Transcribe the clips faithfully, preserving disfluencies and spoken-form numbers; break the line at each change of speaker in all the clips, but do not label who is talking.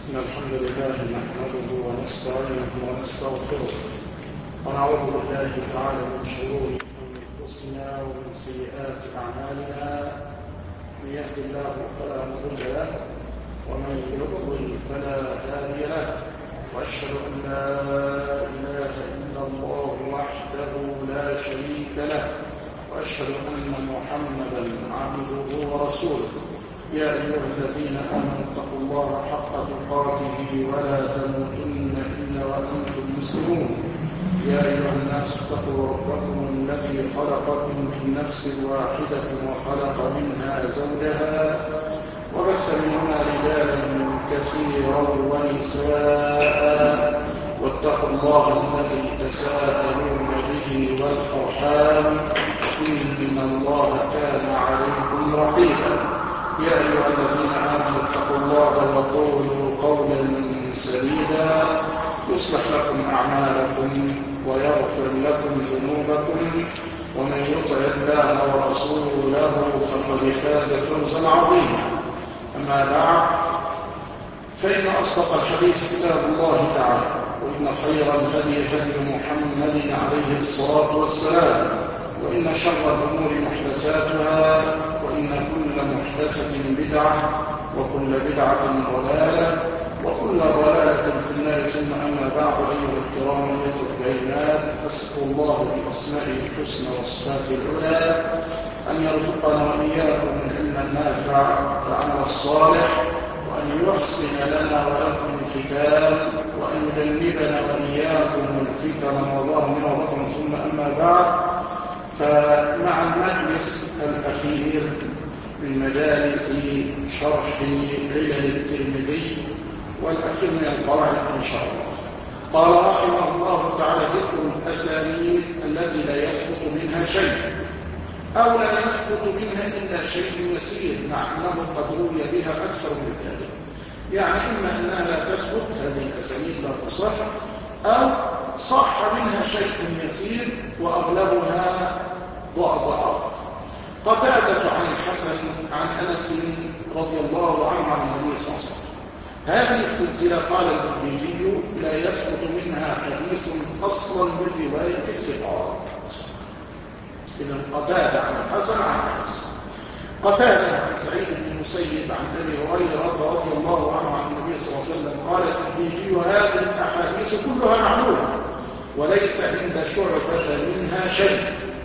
إن الحمد لله نحمده ونستعينه ونستغفره ونعوذ بالله تعالى من شرور أنفسنا ومن سيئات أعمالنا. من يهد الله فلا مضل له ومن يضلل فلا هادي له، وأشهد أن لا إله إلا الله وحده لا شريك له، وأشهد أن محمدا عبده ورسوله. يا أيها الذين آمنوا اتقوا الله حق تقاته ولا تموتن إلا وأنتم مسلمون. يا أيها الناس اتقوا ربكم الذي خلقكم من نفس واحدة وخلق منها زوجها وبث منهما رجالا كثيرا ونساء، واتقوا الله الذي تساءلون به والأرحام إن الله كان عليكم رقيبا. يا أيها الذين آمنوا اتقوا الله وقولوا قولا سديدا يصلح لكم أعمالكم ويغفر لكم ذنوبكم، ومن يطع الله ورسوله فقد فاز فوزا عظيما. أما بعد، فإن أصدق الحديث كتاب الله تعالى، وإن خير الهدي هدي محمد عليه الصلاة والسلام، وإن شر الأمور محدثاتها، وإن كل محدثة بدعة، وكل بدعة ضلالة، وكل ضلالة في النار. ثم أما بعد، أيها الكرام أيها الكريمات، أسأل الله بأسمائه الحسنى وصفاته العلى أن يرزقنا وإياكم العلم النافع والعمل الصالح، وأن يحسن لنا ولكم الختام، وأن يجنبنا وإياكم الفتن ما ظهر منها وبطن. ثم أما بعد، فمع المجلس الأخير من مجالس شرح علل الترمذي والأخير من القواعد إن شاء الله، قال رحمه الله تعالى: ذكر الأسانيد التي لا يثبت منها شيء، أو لا يثبت منها إلا شيء يسير، مع أنه قد روي بها أكثر من ذلك. يعني إما أنها لا تثبت، هذه الأسانيد لا تصح، أو صح منها شيء يسير وأغلبها ضعف. قتادة عن الحسن عن أنس رضي الله عنه عن النبي صلى الله عليه وسلم. هذه السلسلة قال البخاري لا يثبت منها حديث أصلا من رواية الثقات. إذا قتادة عن الحسن عن أنس. قتادة عن سعيد بن المسيب عن أبي هريرة رضي الله عنه عن النبي صلى الله عليه وسلم قال البخاري: هذه الأحاديث كلها معلومة وليس عند شعبة منها شيء،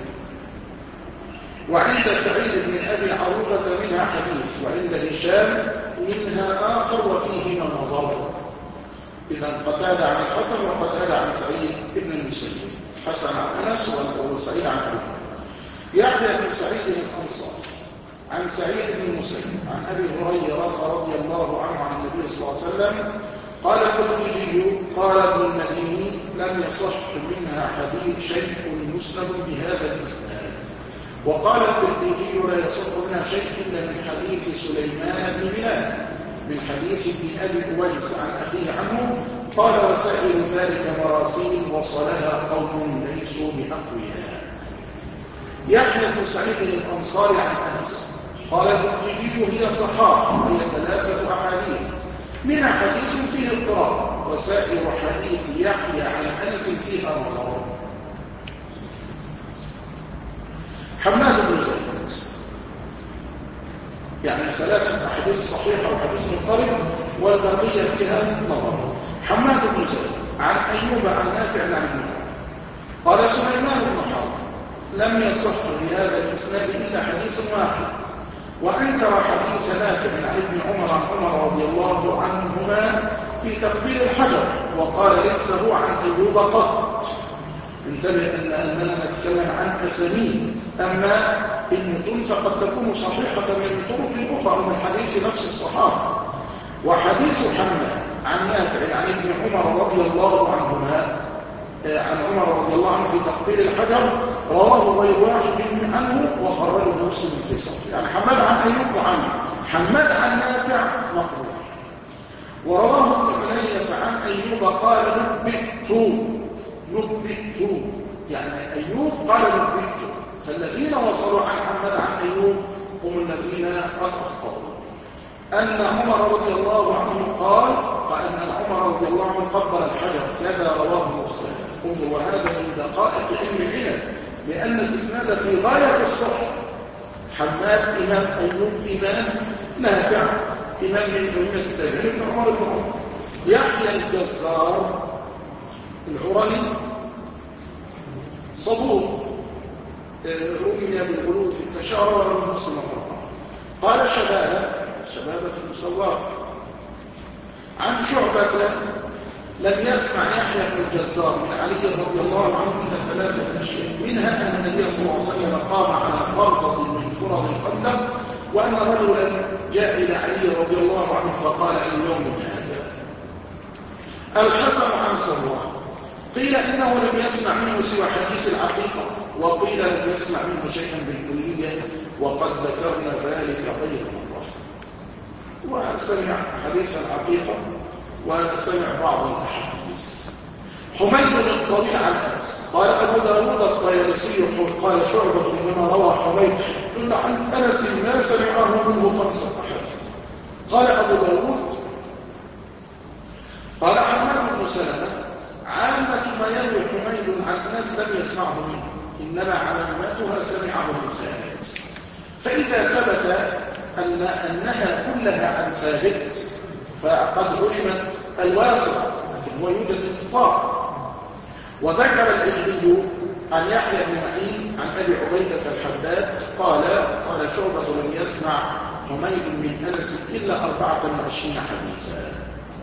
وعند سعيد بن أبي عروبة منها حديث، وعند هشام منها آخر وفيهما نظر. إذا قتادة عن الحسن وقتادة عن سعيد بن المسيب، حسن عن أنس وسعيد عن أبي. يحيى بن سعيد الأنصاري عن سعيد بن المسيب عن أبي هريرة رضي الله عنه عن النبي صلى الله عليه وسلم قال البخاري: قال ابن المديني: لم يصح منها حديث شيء مسند بهذا الإسناد. وقال البخاري: لا يصح منها شيء إلا من حديث سليمان بن بلال، من حديث ابن أبي أويس عن أخيه عنه. قال: وسائر ذلك مراسيل وصلها قوم ليسوا بأقوياء. يحيى بن سعيد الأنصاري عن أنس قال البخاري: هي صحاح، وهي ثلاثة أحاديث، منها حديث فيه اضطراب، وسائر حديث يحيى عن أنس فيها نظر. حماد بن زيد، يعني ثلاثة أحاديث صحيحة وحديث مضطرب والبقية فيها نظر. حماد بن زيد عن أيوب عن نافع عن ابن عمر قال: سليمان بن حرب لم يصح بهذا الإسناد إلا حديث واحد، وأنكر حديث نافع عن ابن عمر عن عمر رضي الله عنهما في تقبيل الحجر، وقال: ليس هو عن أيوب قط. انتبه أن أننا نتكلم عن أسانيد، أما المتون فقد تكون صحيحة من طرق أخرى من حديث نفس الصحابة. وحديث حماد عن نافع عن ابن عمر رضي الله عنهما عن عمر رضي الله عنه في تقبيل الحجر رواه غير واحد عنه وخرجه مسلم في صحيح. يعني حماد عن أيوب وعنه، حماد عن نافع مقبول. ورواه ابن علية عن أيوب قال: نبئت نبئت، يعني أيوب قال نبئت. فالذين وصلوا عن حماد عن أيوب هم الذين قد أخطأوا. أن عمر رضي الله عنه قال فأن عمر رضي الله عنه قبل الحجر كذا رواه مرسل. انظر وهذا من دقائق علم العلل لأن الإسناد في غاية الصحة. حماد إمام أيوب إمام نافع إمام من أئمة التابعين ابن عمر بن عمر. يحيى الجزار العرني صدوق رمي بالغلو في التشهر من مسلم الرحمن. قال شبابة شبابة بن سوار عن شعبة لم يسمع يحيى بن الجزار من علي رضي الله عنه إلا ثلاثة أشياء، منها أن النبي صلى الله عليه وسلم قام على فرضة من فرض الخندق، وأن رجلا جاء إلى علي رضي الله عنه فقال في يوم هذا. الحسن عن سروان قيل إنه لم يسمع منه سوى حديث العقيقة، وقيل لم يسمع منه شيئا بالكلية، وقد ذكرنا ذلك غير مرة. وسمع حديث العقيقة وسمع بعض الأحاديث. حميد الطويل عن أنس قال أبو داود الطيالسي قال شعبة إنما روى حميد إلا عن أنس ما سمعه منه خمسة أحاديث. قال أبو داود قال حماد بن سلمة عامة ما يروي حميد عن أنس لم يسمعه منه، إنما علاماتها سمعه من ثابت. فإذا ثبت أن أنها كلها عن ثابت فقد علمت الواسطة، لكن هو يوجد انقطاع. وذكر العجلي عن يحيى بن معين عن أبي عبيدة الحداد قال قال شعبة لم يسمع حميد من أنس إلا أربعة وعشرين حديثا.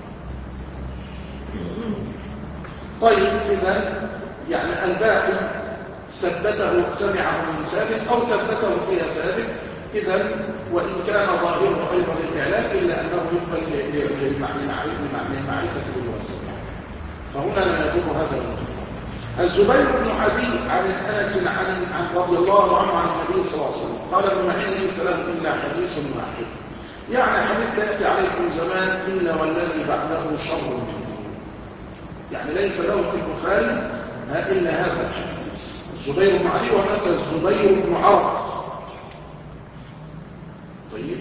طيب إذا يعني الباقي ثبته سمعه من ثابت أو ثبته فيها ثابت، إذا وإن كان ظاهره أيضا الإعلان إلا أنه يقبل للمعرفة بالواسطة، فهنا لا يدور هذا النقطة. الزبير بن عدي عن أنس عن عن رضي الله عنه عن النبي صلى الله عليه وسلم قال ابن معين ليس له إلا حديث واحد، يعني حديث لا يأتي عليكم زمان إلا والذي بعده شر منه، يعني ليس له في البخاري إلا هذا الحديث. الزبير بن عدي وهناك الزبير بن عرق. طيب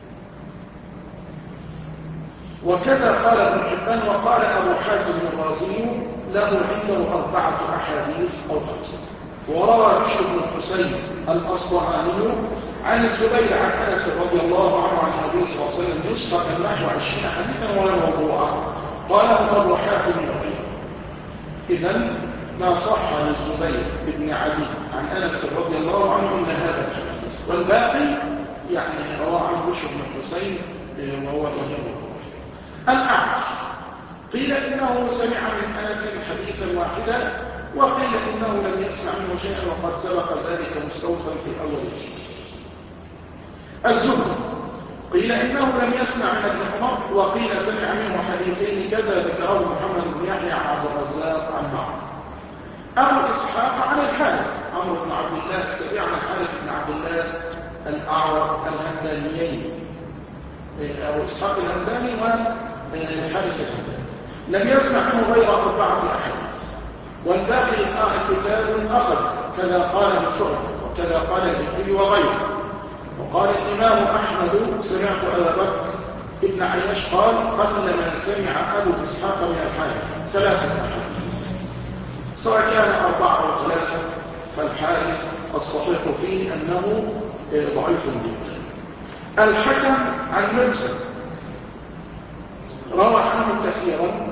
وكذا قال ابن حبان وقال أبو حاتم الرازي له عنده أربعة أحاديث أو خمسة. وروى بشر بن الحسين الأصبهاني عن الزبير عن أنس رضي الله عنه عن النبي صلى الله عليه وسلم نسخة نحو عشرين حديثا ولا موضوعا، قاله أبو حاتم وغيره. إذن ما صح للزبير بن عدي عن أنس رضي الله عنه إلا هذا الحديث، والباقي يعني رواه عن بشر بن الحسين وهو غيره. الأعمش قيل إنه سمع من أنس حديثا واحدا، وقيل إنه لم يسمع منه شيئا وقد سبق ذلك مستوفا في أول الكتاب. الزهري قيل إنه لم يسمع من ابن عمر، وقيل سمع منه حديثين كذا ذكره محمد بن يحيى عن عبد الرزاق عن معمر. أبو إسحاق عن الحارث عمرو بن عبد الله السبيع عن الحارث بن عبد الله الأعور الهمدانيين، أبو إسحاق الهمداني والحارث الهمداني لم يسمع منه غير أربعة أحاديث، والباقي كتاب أخذ كذا قاله شعبة وكذا قال البخاري وغيره. وقال الإمام أحمد سمعت أبا بكر ابن عياش قال قلما سمع أبو إسحاق من الحارث ثلاثة أحاديث، سواء كان أربعة أو ثلاثة فالحارث الصحيح فيه أنه ضعيف جدا. الحكم عن مرسل روى عنه كثيرا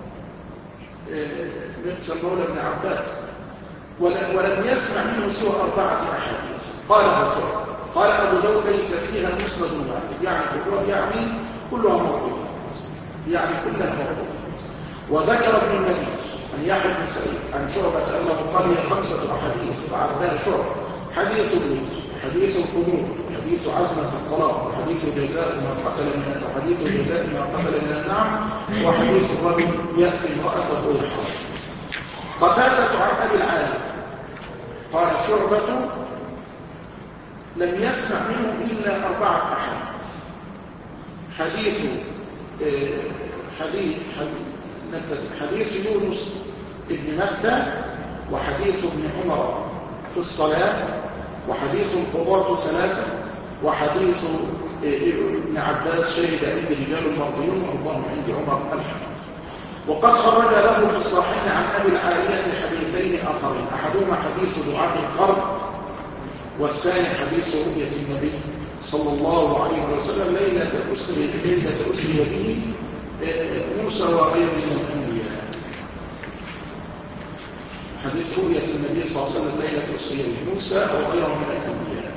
مرسل مولى ابن عباس ولم يسمع منه سوى أربعة أحاديث. قال أبو شعبة قال أبو داود ليس فيها مسند واحد، يعني كلها يعني كلها موقوفة، يعني كلها موقوفة. وذكر ابن المديني عن يحيى بن سعيد عن شعبة أنه قال هي خمسة أحاديث وعدها شعبة: حديث الرجل، حديث القنوت، حديث عزمة الطلاق، وحديث جزاء ما قتل من وحديث جزاء ما قتل من النعم، وحديث الرجل يأتي امرأته يحرم. قتادة عن أبي العالي قال شعبة لم يسمع منه إلا أربعة أحاديث: حديث حديث حديث يونس ابن متى، وحديث ابن عمر في الصلاة، وحديث القضاة ثلاثة، وحديث ابن عباس شهد عندي رجال مرضيون وارضاهم عندي عمر الحمد. وقد خرج له في الصحيح عن ابي العاليه حديثين اخرين، احدهما حديث دعاء القرب، والثاني حديث رؤيه النبي صلى الله عليه وسلم ليله اسري ليله اسري به موسى وغيره من الانبياء. حديث رؤيه النبي صلى الله عليه وسلم ليله اسري به موسى وغيره من الانبياء.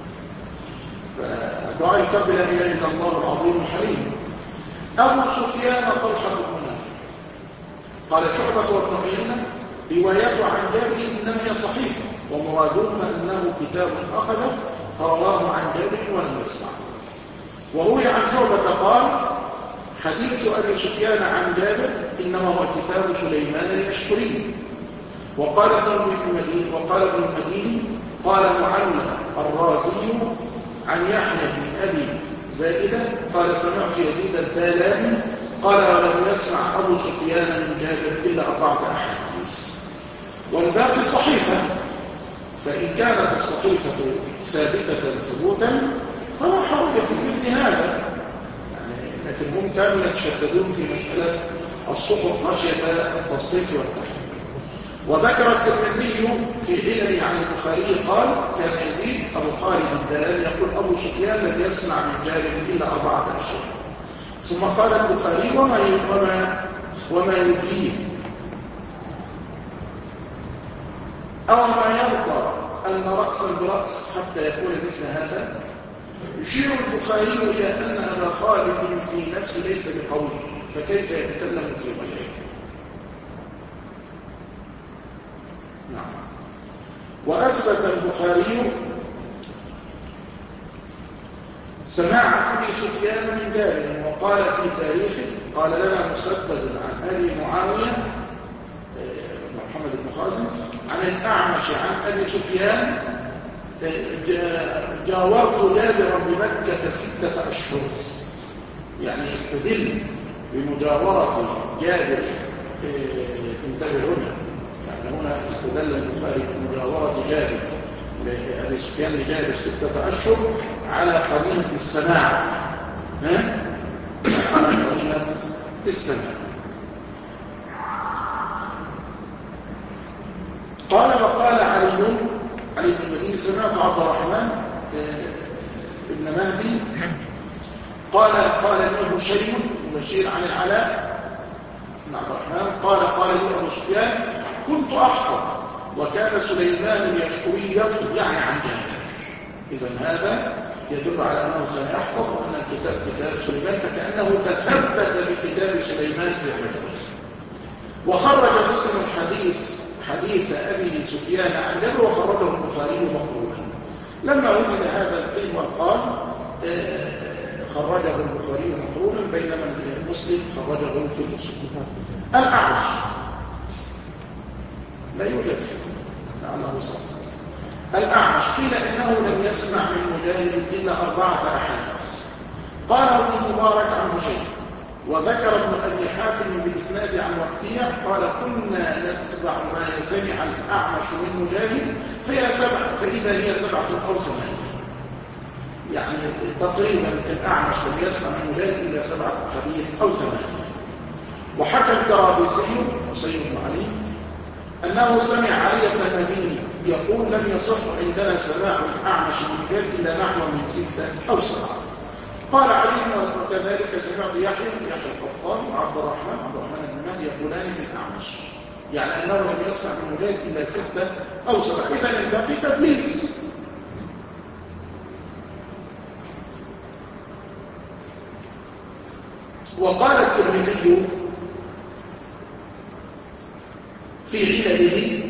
دعاء القرب لا اله الا الله العظيم الحليم. ابو سفيان طلحه بن نافع قال شعبة وابن عيينة روايته عن جابر إنما هي صحيحة ومرادهما أنه كتاب أخذه فرواه عن جابر ولم يسمع. وروي عن شعبة قال حديث أبي سفيان عن جابر إنما هو كتاب سليمان اليشكري. وقال ابن المديني وقال ابن المديني قال معلى الرازي عن يحيى بن أبي زائدة قال سمعت يزيد الدالاني قال ولم يسمع أبو سفيان من جابر إلا أربعة أحاديث والباقي صحيفة. فإن كانت الصحيفة ثابتة ثبوتا فلا حرج في مثل هذا يعني. لكن هم كانوا يتشددون في مسألة الصحف خشية التصنيف والتحقيق. وذكر الترمذي في علل عن البخاري قال كان يزيد أبو خالد الدلال يقول أبو سفيان لم يسمع من جابر إلا أربعة أشياء. ثم قال البخاري وما وما وما يدريه أو ما يرضى أن رأسا برأس حتى يكون مثل هذا. يشير البخاري إلى أن أبا خالد في نفسه ليس بقوي فكيف يتكلم في غيره. نعم. وأثبت البخاري سماع أبي سفيان من جابر وقال في تاريخه قال لنا مسدد عن أبي معاوية محمد بن خازم عن الأعمش عن أبي سفيان جاورت جابرا بمكة ستة أشهر. يعني يستدل بمجاورة جابر انتبه هنا يعني هنا استدل البخاري بمجاورة جابر لأبي سفيان لجابر ستة أشهر على قرينة السماع ها؟ على قرينة السماع. قال وقال علي علي بن المديني سمعت عبد الرحمن ابن مهدي قال قال لي هشيم بشير عن العلاء بن عبد الرحمن قال قال لي أبو سفيان كنت أحفظ وكان سليمان اليشكري يكتب يعني عن جابر. إذن هذا يدل على أنه كان يحفظ وأن الكتاب كتاب سليمان فكأنه تثبت بكتاب سليمان في حجره. وخرج مسلم الحديث حديث أبي سفيان عن جابر وخرجه البخاري مقرونا. لما وجد هذا القيل وقال خرجه البخاري مقرونا بينما مسلم خرجه في الأصول. الأعرج لا يوجد لعله صح. الأعمش قيل إنه لم يسمع من مجاهد إلا أربعة أحاديث. قال ابن المبارك عن هشيم وذكر ابن أبي حاتم بإسناد عن وقيع قال كنا نتبع ما سمع الأعمش من مجاهد فهي سبع فإذا هي سبعة أو ثمانية. يعني تقريبا الأعمش لم يسمع من مجاهد إلا سبعة حديث أو ثمانية. وحكى الكرابيسي حسين بن علي أنه سمع علي بن المديني يقول لم يصح عندنا سماع الأعمش من مجاهد إلا نحو من ستة أو سبعة. قال علي وكذلك سمعت يحيى يحيى القطان وعبد الرحمن عبد الرحمن بن مهدي يقولان في الأعمش يعني أنه لم يسمع من مجاهد إلا ستة أو سبعة. إذن الباقي تدليس. وقال الترمذي في علله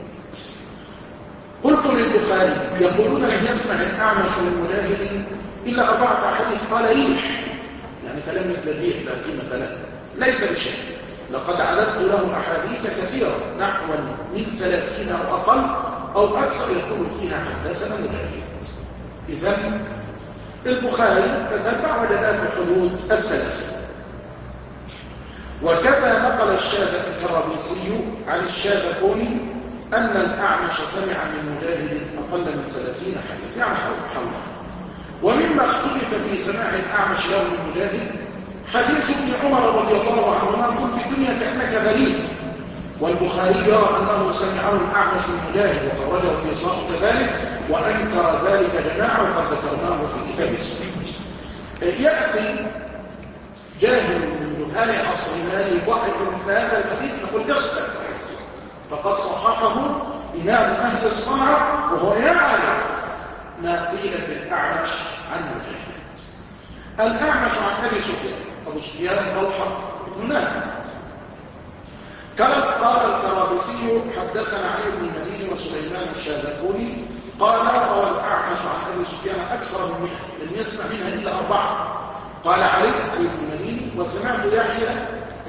قلت للبخاري يقولون لم يسمع الأعمش من مجاهد إلا أربعة أحاديث قال ريح يعني كلام مثل الريح لا قيمة له ليس بشيء. لقد عددت له أحاديث كثيرة نحو من ثلاثين أو أقل أو أكثر يقول فيها حدثنا مجاهد. إذن البخاري تتبع وجدها في حدود الثلاثين. وكذا نقل الكرابيسي عن الشاذكوني أن الأعمش سمع من مجاهد أقل من ثلاثين حديث يعني حوله. ومما اختلف في سماع الأعمش له من مجاهد حديث ابن عمر رضي الله عنهما قل في الدنيا كأنك غريب، والبخاري يرى أنه سمعه الأعمش من مجاهد وخرجه في صحيح كذلك، وأنكر ذلك جماعة وقد ذكرناه في كتاب السنة. يأتي جاهل من جهال عصرنا يضعف مثل هذا الحديث نقول افسد، فقد صححه إمام أهل الصنعة وهو يعرف ما قيل في الأعمش عن مجاهد. الأعمش عن أبي سفيان، أبو سفيان طلحة بن نافع. قال الكرافسي حدثنا علي بن المديني وسليمان الشاذلي قال روى الأعمش عن أبي سفيان أكثر من مئة لم يسمع منها إلا أربعة. قال علي علي بن المديني وسمعت يحيى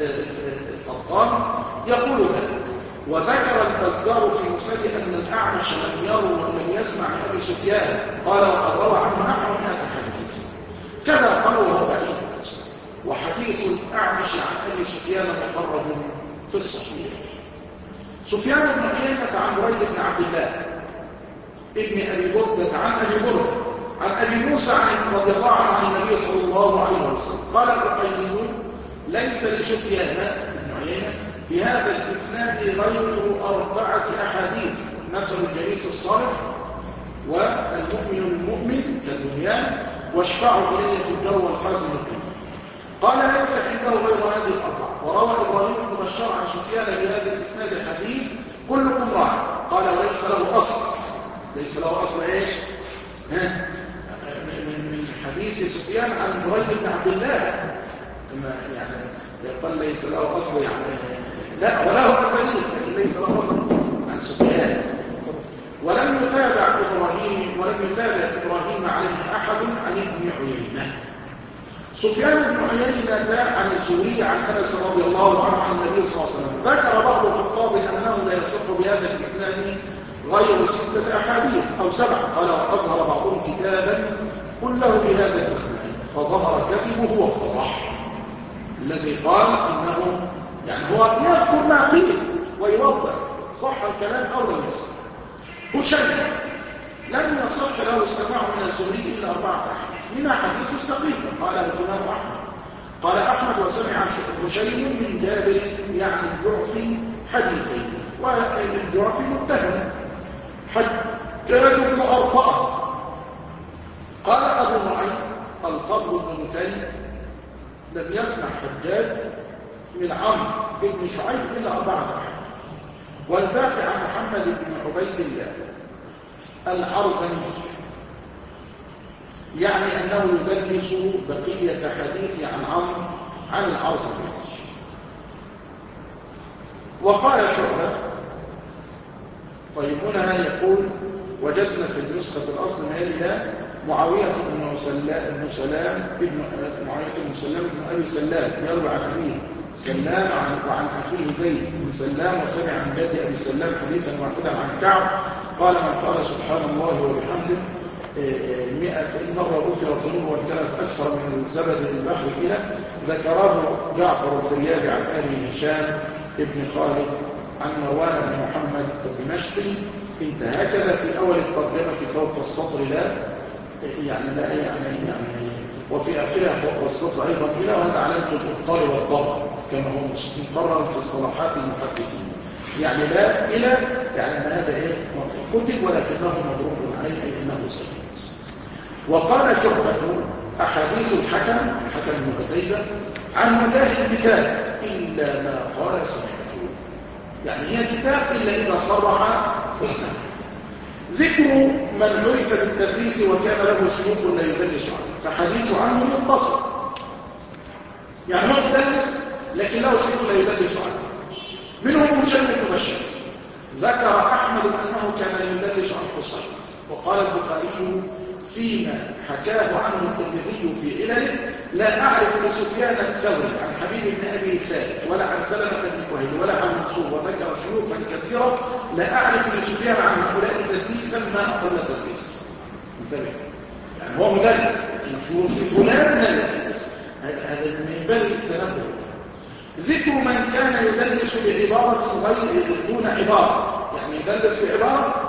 القطان يقول ذلك. وذكر البزار في مسنده أن الأعمش لم يروى ولم يسمع من أبي سفيان، قال وقد روى عنه نحو مئة حديث. كذا قال وهو بعيد. وحديث الأعمش عن أبي سفيان مخرج في الصحيح. سفيان بن عيينة عن بريد بن عبد الله ابن أبي بردة عن أبي بردة عن أبي موسى عن رضي الله عنه عن النبي صلى الله عليه وسلم قال الرقيميون ليس لسفيان بن عيينة بهذا الإسناد غير أربعة أحاديث: مثل الجليس الصالح، والمؤمن المؤمن كالبنيان، واشفعوا إليه الجر والخازن الكبير. قال ليس عنده غير هذه الأربعة. وروى إبراهيم بن بشار عن سفيان بهذا الإسناد حديث كلكم راع. قال وليس له أصل. ليس له أصل إيش؟ ها؟ من حديث سفيان عن بريد بن عبد الله، كما يعني يقول ليس له أصل، يعني لا وله أسانيد لكن ليس له أصل عن سفيان. ولم يتابع إبراهيم ولم يتابع إبراهيم عليه أحد عن ابن عيينة. سفيان بن عيينة عن الزهري عن أنس رضي الله عنه عن النبي صلى الله عليه وسلم ذكر بعض الحفاظ أنه لا يصح بهذا الإسناد غير ستة أحاديث أو سبعة. قال وأظهر بعضهم كتابا كله بهذا الإسناد فظهر كذبه وافتضح. الذي قال إنه يعني هو يذكر ما قيل ويوضح صح الكلام أو لم يصح. هشيم لم يصح له السماع من الزهري إلا أربعة أحاديث، منها حديث السقيفة قاله الإمام أحمد. قال أحمد وسمع هشيم من جابر يعني الجعفي حديثين، والجعفي متهم. حجاج بن أرطاء قال أبو نعيم الفضل بن مكين لم يسمع حجاج من عمرو بن شعيب إلا أربعة أحاديث. والباقي عن محمد بن عبيد الله العرزمي يعني أنه يدلس بقية حديث عن عمرو عن العرزمي. وقال شعبة طيب هنا يقول وجدنا في النسخة الأصل ما إلى معاوية بن سلام ابن معاوية بن سلام بن أبي سلام يروي عن أبيه سلام عن وعن أخيه زيد بن سلام وسمع عن جد أبي سلام حديثا واحدا عن كعب قال من قال سبحان الله وبحمده مئة مرة غفرت ذنوبه وإن كانت أكثر من زبد البحر إلى ذكره جعفر الفريابي عن أبي هشام ابن خالد عن مروان بن محمد الدمشقي. انت هكذا في أول الترجمة فوق السطر لا يعني لا يعني يعني وفي آخرها فوق السطر أيضا إلى وهذا علامة الإبطال والضرب كما هو مقرر في اصطلاحات المحدثين. يعني لا إلى يعني أن هذا إيه كتب ولكنه مضروب عليه أي أنه سيد. وقال شعبة أحاديث الحكم الحكم بن عتيبة عن مجاهد كتاب إلا ما قال سمعته، يعني هي كتاب إلا إذا صرح في السنة. ذكر من عرف بالتدليس وكان له شيوخ لا يدلس عنه فحديث عنه متصل، يعني هو يدلس لكن له شيوخ لا يدلس عنه. منهم هشام بن بشير ذكر أحمد أنه كان يدلس عن حسين. وقال البخاري فيما حكاه عنه الترمذي في علله لا أعرف لسفيان الثوري عن حبيب بن أبي ثابت ولا عن سلمة بن كهيل ولا عن منصور وذكر شيوخا كثيرة لا أعرف لسفيان عن هؤلاء تدليسا ما أقل تدليس. انتبه يعني هو مدلس لكن في فلان لا يدلس، هذا من باب التنبه. ذكر من كان يدلس بعبارة غير دون عبارة، يعني يدلس بعبارة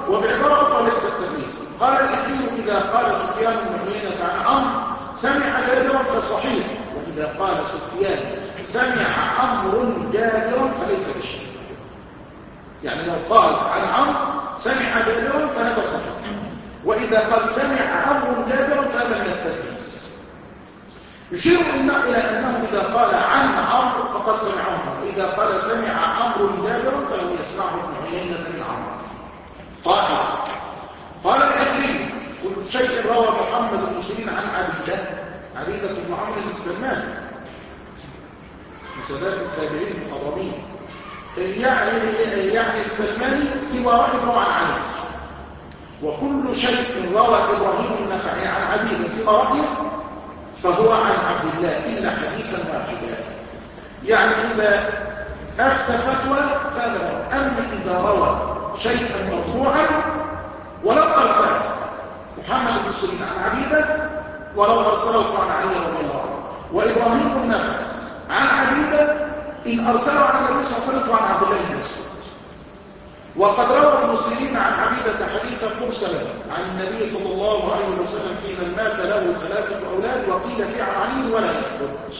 وبعبارة أخرى ليس التدليس. قال العلي إذا قال سفيان بن عيينة عن عمرو سمع جابرا فصحيح، وإذا قال سفيان سمع عمرو جابرا فليس بشيء. يعني لو قال عن عمرو سمع جابرا فهذا صحيح، وإذا قال سمع عمرو جابرا فهذا من التدليس. يشير إلى أنه إذا قال عن عمرو فقد سمعه، وإذا قال سمع عمرو جابرا فلو يسمعه ابن عيينة من عمرو. قال قال العجلي كل شيء روى محمد بن سيرين عن عبيدة عبيدة بن عمرو السلماني من سادات التابعين المخضرمين، يعني يعني السلماني سوى رأي فهو عن علي. وكل شيء روى إبراهيم النخعي عن عبيدة سوى رأيه فهو عن عبد الله إلا حديثا واحدا. يعني إذا أفتى فتوى فهذا، أما إذا روى شيئا مرفوعا ولو أرسله محمد بن سيرين عن عبيدة ولو أرسله فعن علي رضي الله عنه، وإبراهيم النخعي عن عبيدة إن أرسله عن النبي صلى الله عليه وسلم فعن عبد الله بن مسعود. وقد روى ابن سيرين عن عبيدة حديثا مرسلا عن النبي صلى الله عليه وسلم في من مات له ثلاثة أولاد وقيل فيه عن علي ولا يثبت.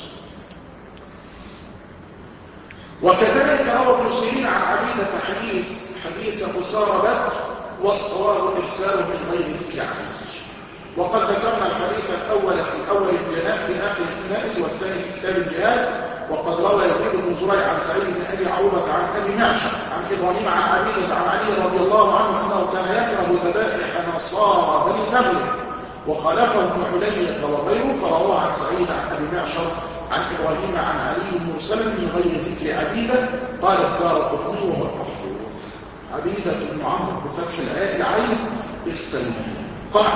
وكذلك روى ابن سيرين عن عبيدة حديث حديث أسارة بدر والصواب إرساله من غير ذكر عليه. وقد ذكرنا الحديث الأول في أول الجناء في آخر الكنائس والثاني في كتاب الجهاد. وقد روى يزيد بن زريع عن سعيد بن أبي عروبة عن أبي معشر عن إبراهيم عن عبيدة عن علي رضي الله عنه أنه كان يكره ذبائح نصارى بني تغلب وخالفه ابن علية وغيره، فرواه عن سعيد عن أبي معشر عن إبراهيم عن علي مرسلا من غير ذكر عبيدة. قال الدارقطني وهو المحفوظ عبيدة بن عمرو بفتح العين السلماني. قال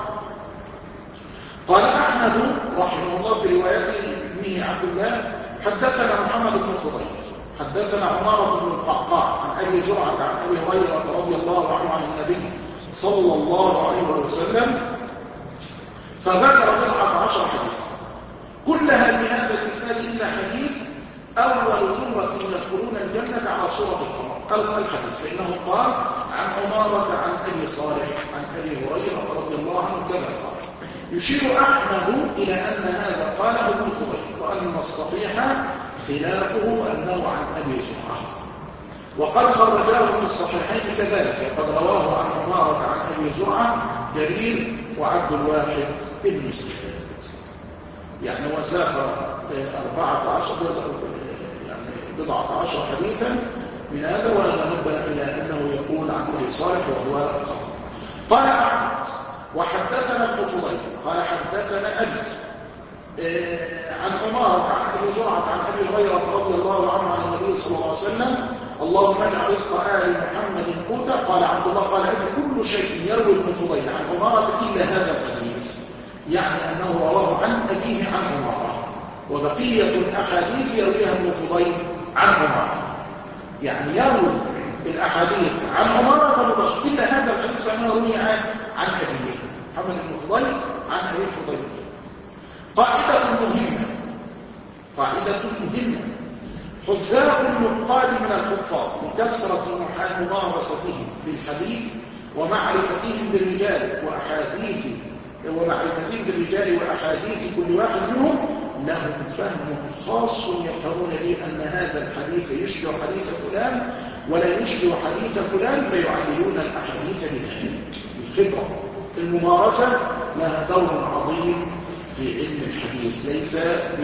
قال أحمد رحمه الله في روايته ابنه عبد الله حدثنا محمد بن فضيل حدثنا عمارة بن القعقاع عن أبي زرعة عن أبي هريرة رضي الله عنه عن النبي صلى الله عليه وسلم فذكر بضعة عشر حديثا كلها بهذا الإسناد إلا حديث أول زمرة يدخلون الجنة على صورة القمر. أول الحديث فإنه قال عن عمارة عن أبي صالح عن أبي هريرة رضي الله عنه كذا قال. يشير أحمد إلى أن هذا قاله ابن فضيل وأن الصحيح خلافه أنه عن أبي زرعة، وقد خرجاه في الصحيحين كذلك، وقد رواه عن عمارة عن أبي زرعة جرير وعبد الواحد بن زياد. يعني وساق أربعة عشر يعني بضعة عشر حديثا من هذا، ونبه إلى أنه يقول عن أبي صالح وهو خطأ. قال أحمد وحدثنا ابن فضيل قال حدثنا أبي عن عمارة عن أبي زرعة عن أبي هريرة رضي الله عنه عن النبي صلى الله عليه وسلم اللهم اجعل رزق آل محمد قوتا. قال عبد الله قال أبي كل شيء يروي ابن فضيل عن عمارة إلا هذا الحديث، يعني أنه رواه عن أبيه عن عمارة، وبقية الأحاديث يرويها ابن فضيل عن عمارة، يعني يروي الأحاديث عن عمارة مباشرة إلا هذا الحديث فأنه روي عن عن أبيه محمد بن فضيل عن أبي فضيل. قاعدة مهمة قاعدة مهمة حذاء النقاد من الحفاظ لكثرة ممارستهم بالحديث ومعرفتهم بالرجال وأحاديث ومعرفتهم بالرجال وأحاديث كل واحد منهم لهم فهم خاص يفهمون به أن هذا الحديث يشبه حديث فلان ولا يشبه حديث فلان فيعللون الأحاديث بذلك. الخبرة الممارسة لها دور عظيم في علم الحديث، ليس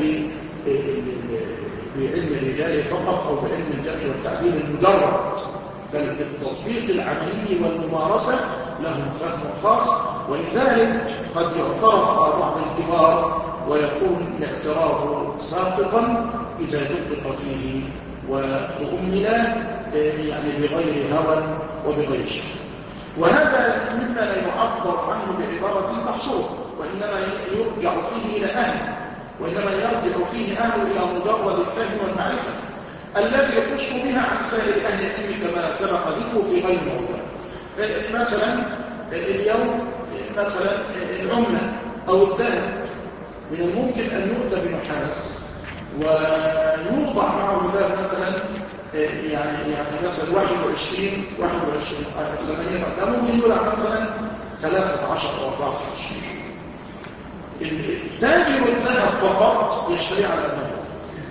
بعلم الرجال فقط أو بعلم الجمع والتعديل المجرد، بل بالتطبيق العملي والممارسة لهم فهم خاص. ولذلك قد يعترض على بعض الكبار ويكون الاعتراض ساقطا إذا دقق فيه وتؤمل يعني بغير هوى وبغير شك. وهذا مما لا يعبر عنه بعبارة تحصره، وإنما يرجع فيه إلى أهله، وإنما يرجع فيه أهله إلى مجرد الفهم والمعرفة التي يخص بها عن سائر أهل العلم كما سبق ذكره في غير موضوع. مثلا اليوم مثلا العملة أو الذهب من الممكن أن يؤتى بنحاس ويوضع معه ذهب مثلا يعني يعني مثلا واحد وعشرين واحد وعشرين ثمانية ده ممكن يلعب مثلا ثلاثة عشر أو أربعة عشر. التاجر الذهب فقط يشتري على النقد،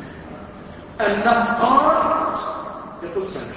النقاد يقول سمح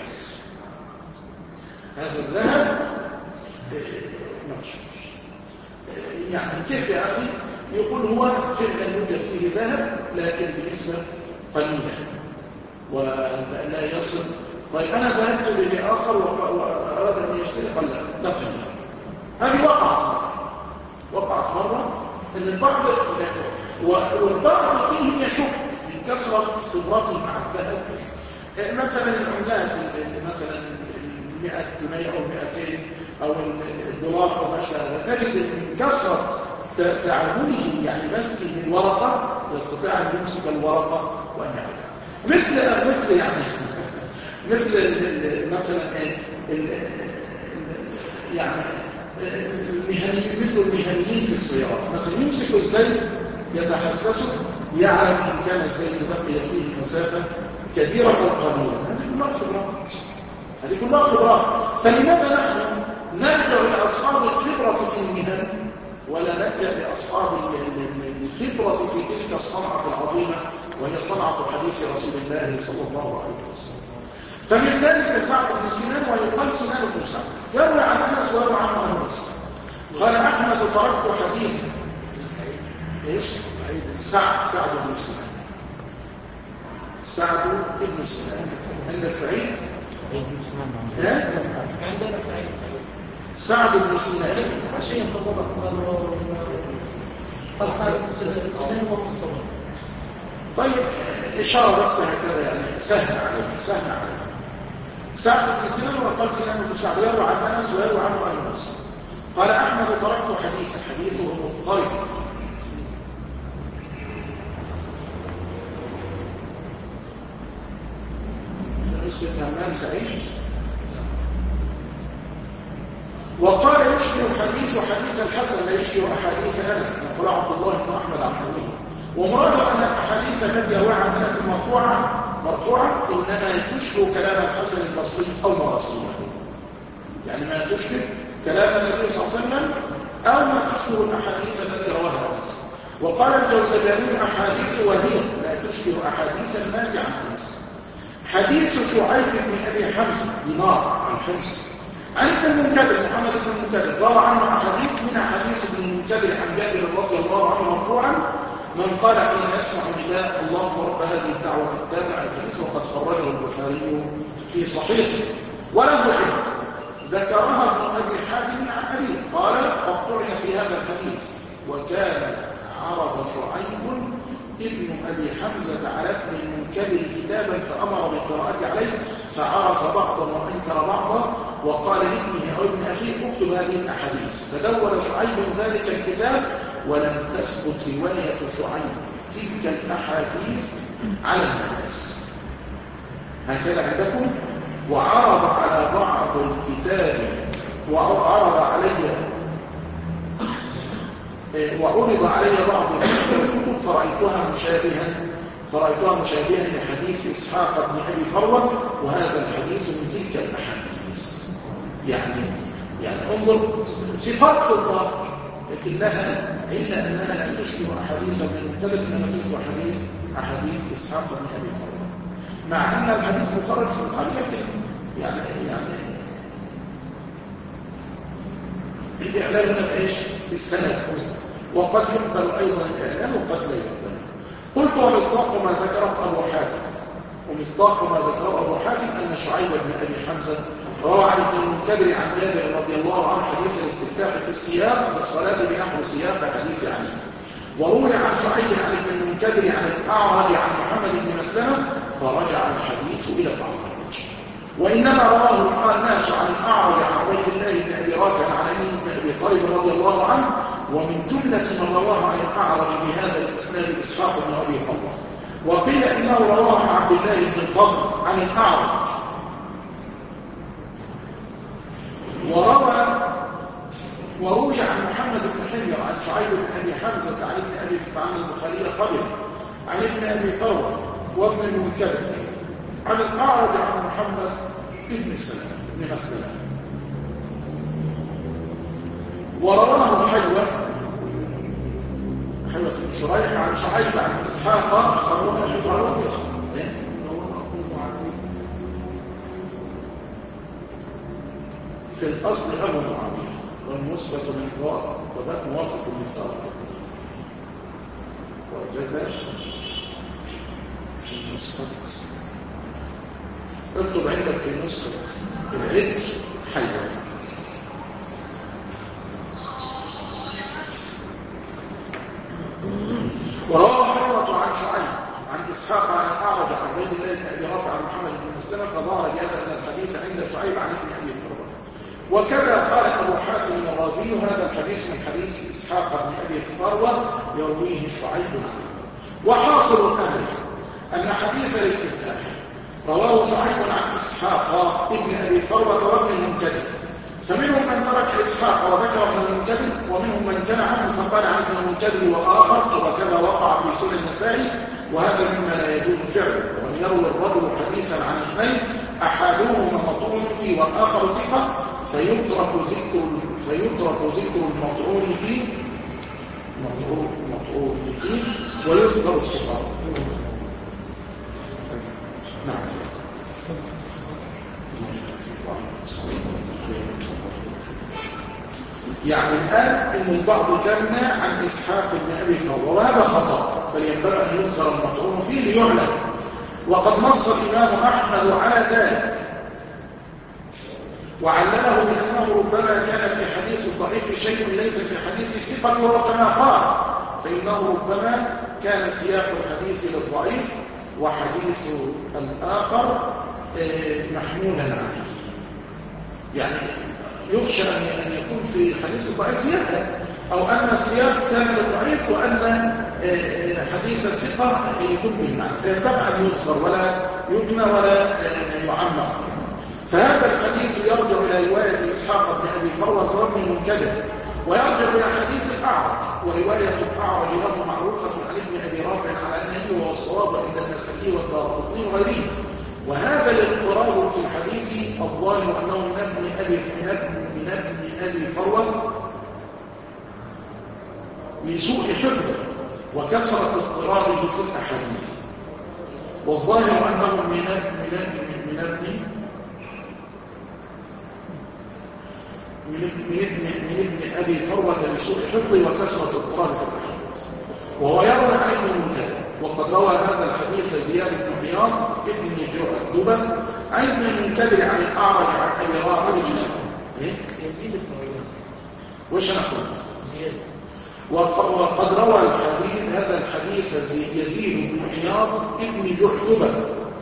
هذا الذهب مغشوش. يعني كيف يا أخي؟ يقول هو فعلا يوجد فيه ذهب لكن بنسبة قليلة ولا يصل. طيب أنا ذهبت لآخر وأراد أن يشتري قال لا تقل. هذه وقعت مرة وقعت مرة أن البعض والبعض فيهم يشك من كثرة خبرته مع الذهب. مثلا العملات مثلا مئة جنيه أو مئتين أو الدولار أو ما شابه تجد من كثرة تعامله يعني مسكه الورقة يستطيع أن يمسك الورقة وأن يعرفها. مثل مثل يعني مثل مثلا يعني المهنيين مثل المهنيين في السيارات مثلا يمسك الزيت يتحسسه يعلم إن كان الزيت بقي فيه مسافة كبيرة أو قليلة. هذه كلها خبرات هذه كلها خبرات. فلماذا نحن نرجع لأصحاب الخبرة في المهن ولا نرجع لأصحاب الخبرة في تلك الصنعة العظيمة وهي صنعة حديث رسول الله صلى الله عليه وسلم؟ فمن ذلك سعد بن سنان ويقال سنان بن سعد يروي عن أنس ويروي عن أنس قال أحمد تركت حديثا إيش؟ سعد سعد بن سنان سعد بن سنان عندك سعيد؟
عندنا سعيد
سعد بن سنان
عشان صبابك قال سعد بن سنان وفي الصبر.
طيب إشارة بس هكذا يعني سهل عليه سهل عليه. سعد بن سنان وقال سنان بن سعد يروي عن أنس ويروي عنه أنس قال أحمد تركت حديثا حديثه مضطرب. نسبة همام سعيد وقال يشبه حديث حديث الحسن لا يشبه أحاديث أنس نقول عبد الله بن أحمد عفوي. ومراد أن الأحاديث التي روى عن أنس مرفوعة مرفوعة إنما تشبه كلام الحسن البصري أو مراسيله، يعني ما تشبه كلام النبي صلى الله عليه وسلم أو ما تشبه الأحاديث التي رواها أنس. وقال الجوزجاني أحاديث وهي لا تشبه أحاديث الناس عن أنس. حديث شعيب بن أبي حمزة دينار عن حمزة عن ابن المنكدر محمد بن المنكدر روى عنه أحاديث من حديث ابن المنكدر عن جابر رضي الله عنه مرفوعا من قال حين يسمع نداء اللهم رب هذه الدعوة التامة الحديث وقد خرجه البخاري في صحيحه وله علم ذكرها ابن أبي حاتم عن أبيه قال قد طعن في هذا الحديث وكان عرض شعيب ابن أبي حمزة على ابن المنكدر كتابا فأمر بالقراءة عليه فعرف بعضا وأنكر بعضا وقال لابنه أو ابن أخيه اكتب هذه الأحاديث فدون شعيب ذلك الكتاب ولم تثبت رواية شعيب تلك الأحاديث على الناس هكذا عندكم. وعرض على بعض الكتاب وعرض عليه وعرض علي بعض الكتب فرأيتها مشابها فرأيتها مشابها لحديث إسحاق بن أبي فروة وهذا الحديث من تلك الأحاديث. يعني يعني انظر صفات في الظاهر لكنها إلا أنها لا تشبه أحاديث ابن المنكدر إنما تشبه حديث أحاديث إسحاق بن أبي فروة مع أن الحديث مخرج في البخاري لكن يعني يعني الإعلان هنا في إيش؟ في السند وقد يقبل أيضا الإعلان وقد لا يقبل. قلت ومصداق ما ذكره أبو حاتم ومصداق ما ذكره أبو حاتم أن شعيب بن أبي حمزة روى عن ابن المنكدر عن جابر رضي الله عنه حديث الاستفتاح في السياق في الصلاة بنحو سياق حديث علي. وروي عن شعيب عن ابن المنكدر عن الأعرج عن محمد بن مسلمة فرجع الحديث إلى الأعرج. وإنما رواه الناس عن الأعرج عن عبيد الله بن أبي رافع عن علي بن أبي طالب رضي الله عنه ومن جملة من رواه عن الأعرج بهذا الإسناد إسحاق بن أبي فروة. وقيل إنه رواه عن عبد الله بن الفضل عن الأعرج وروى وروي عن محمد بن حمير عن شعيب بن أبي حمزة عن ابن أبي عن البخاري قبل عن ابن أبي فروة وابن المنكدر عن الأعرج عن محمد بن سلام بن مسلمة ورواه حيوة حيوة بن شريح عن شعيب عن إسحاق صارون الحرام في الأصل أبو معاوية والمثبت من ضار وبقى موافق للضار وكذا في نسخة اكتب عندك في نسخة العد حيوان ورواه حيوة عن شعيب عن إسحاق عن الأعرج عن عبيد الله بن أبي رافع عن محمد بن مسلمة فظهر بهذا أن الحديث عند شعيب عن ابن أبي فروة. وكذا قال أبو حاتم الرازي هذا الحديث من حديث إسحاق بن أبي فروة يرويه شعيب عنه. وحاصل الأمر أن حديث الاستفتاح رواه شعيب عن إسحاق ابن أبي فروة وابن المنكدر، فمنهم من ترك إسحاق وذكر ابن المنكدر ومنهم من كان عنه فقال عن ابن المنكدر وآخر، وكذا وقع في سنن النسائي، وهذا مما لا يجوز فعله. وأن يروي الرجل حديثا عن اثنين أحدهما مطعون فيه والآخر ثقة فيترك ذكر فيترك ذكر المطعون فيه مطعون مطعون فيه ويذكر الثقة. نعم. يعني الآن إن البعض كان عن إسحاق بن أبي فروة وهذا خطأ، بل ينبغي أن يذكر المطعون فيه ليعلم. وقد نص الإمام أحمد على ذلك وعلله بأنه ربما كان في حديث الضعيف شيء ليس في حديث الثقة، وهو كما قال، فإنه ربما كان سياق الحديث للضعيف وحديث الآخر محمولا عليه. يعني يخشى أن يكون في حديث الضعيف زيادة، أو أن السياق كان للضعيف وأن حديث الثقة يكون بالمعنى، فينبغي أن يذكر ولا يبنى ولا يعمق. فهذا الحديث يرجع إلى رواية إسحاق بن أبي فروة وابن المنكدر، ويرجع إلى حديث الأعرج، ورواية الأعرج له معروفة عن ابن أبي رافع على أنه والصواب عند النسائي والدارقطني وغيره. وهذا الاضطراب في الحديث الظاهر أنه من ابن أبي من ابن من ابن أبي فروة لسوء حفظه وكثرة اضطرابه في الأحاديث، والظاهر أنه من ابن من ابن من ابن من ابن من ابن أبي فروة لسوء حفظه وكثرة اضطرابه في الأحاديث، وهو يروي عن ابن المنكدر. وقد روى هذا الحديث زياد بن عياض ابن جعدبة عن ابن المنكدر عن الأعرج عن أبي رافع إيه؟
يزيد بن عياض
وش نقول؟
زياد.
وقد روى الحديث هذا الحديث يزيد بن عياض ابن جعدبة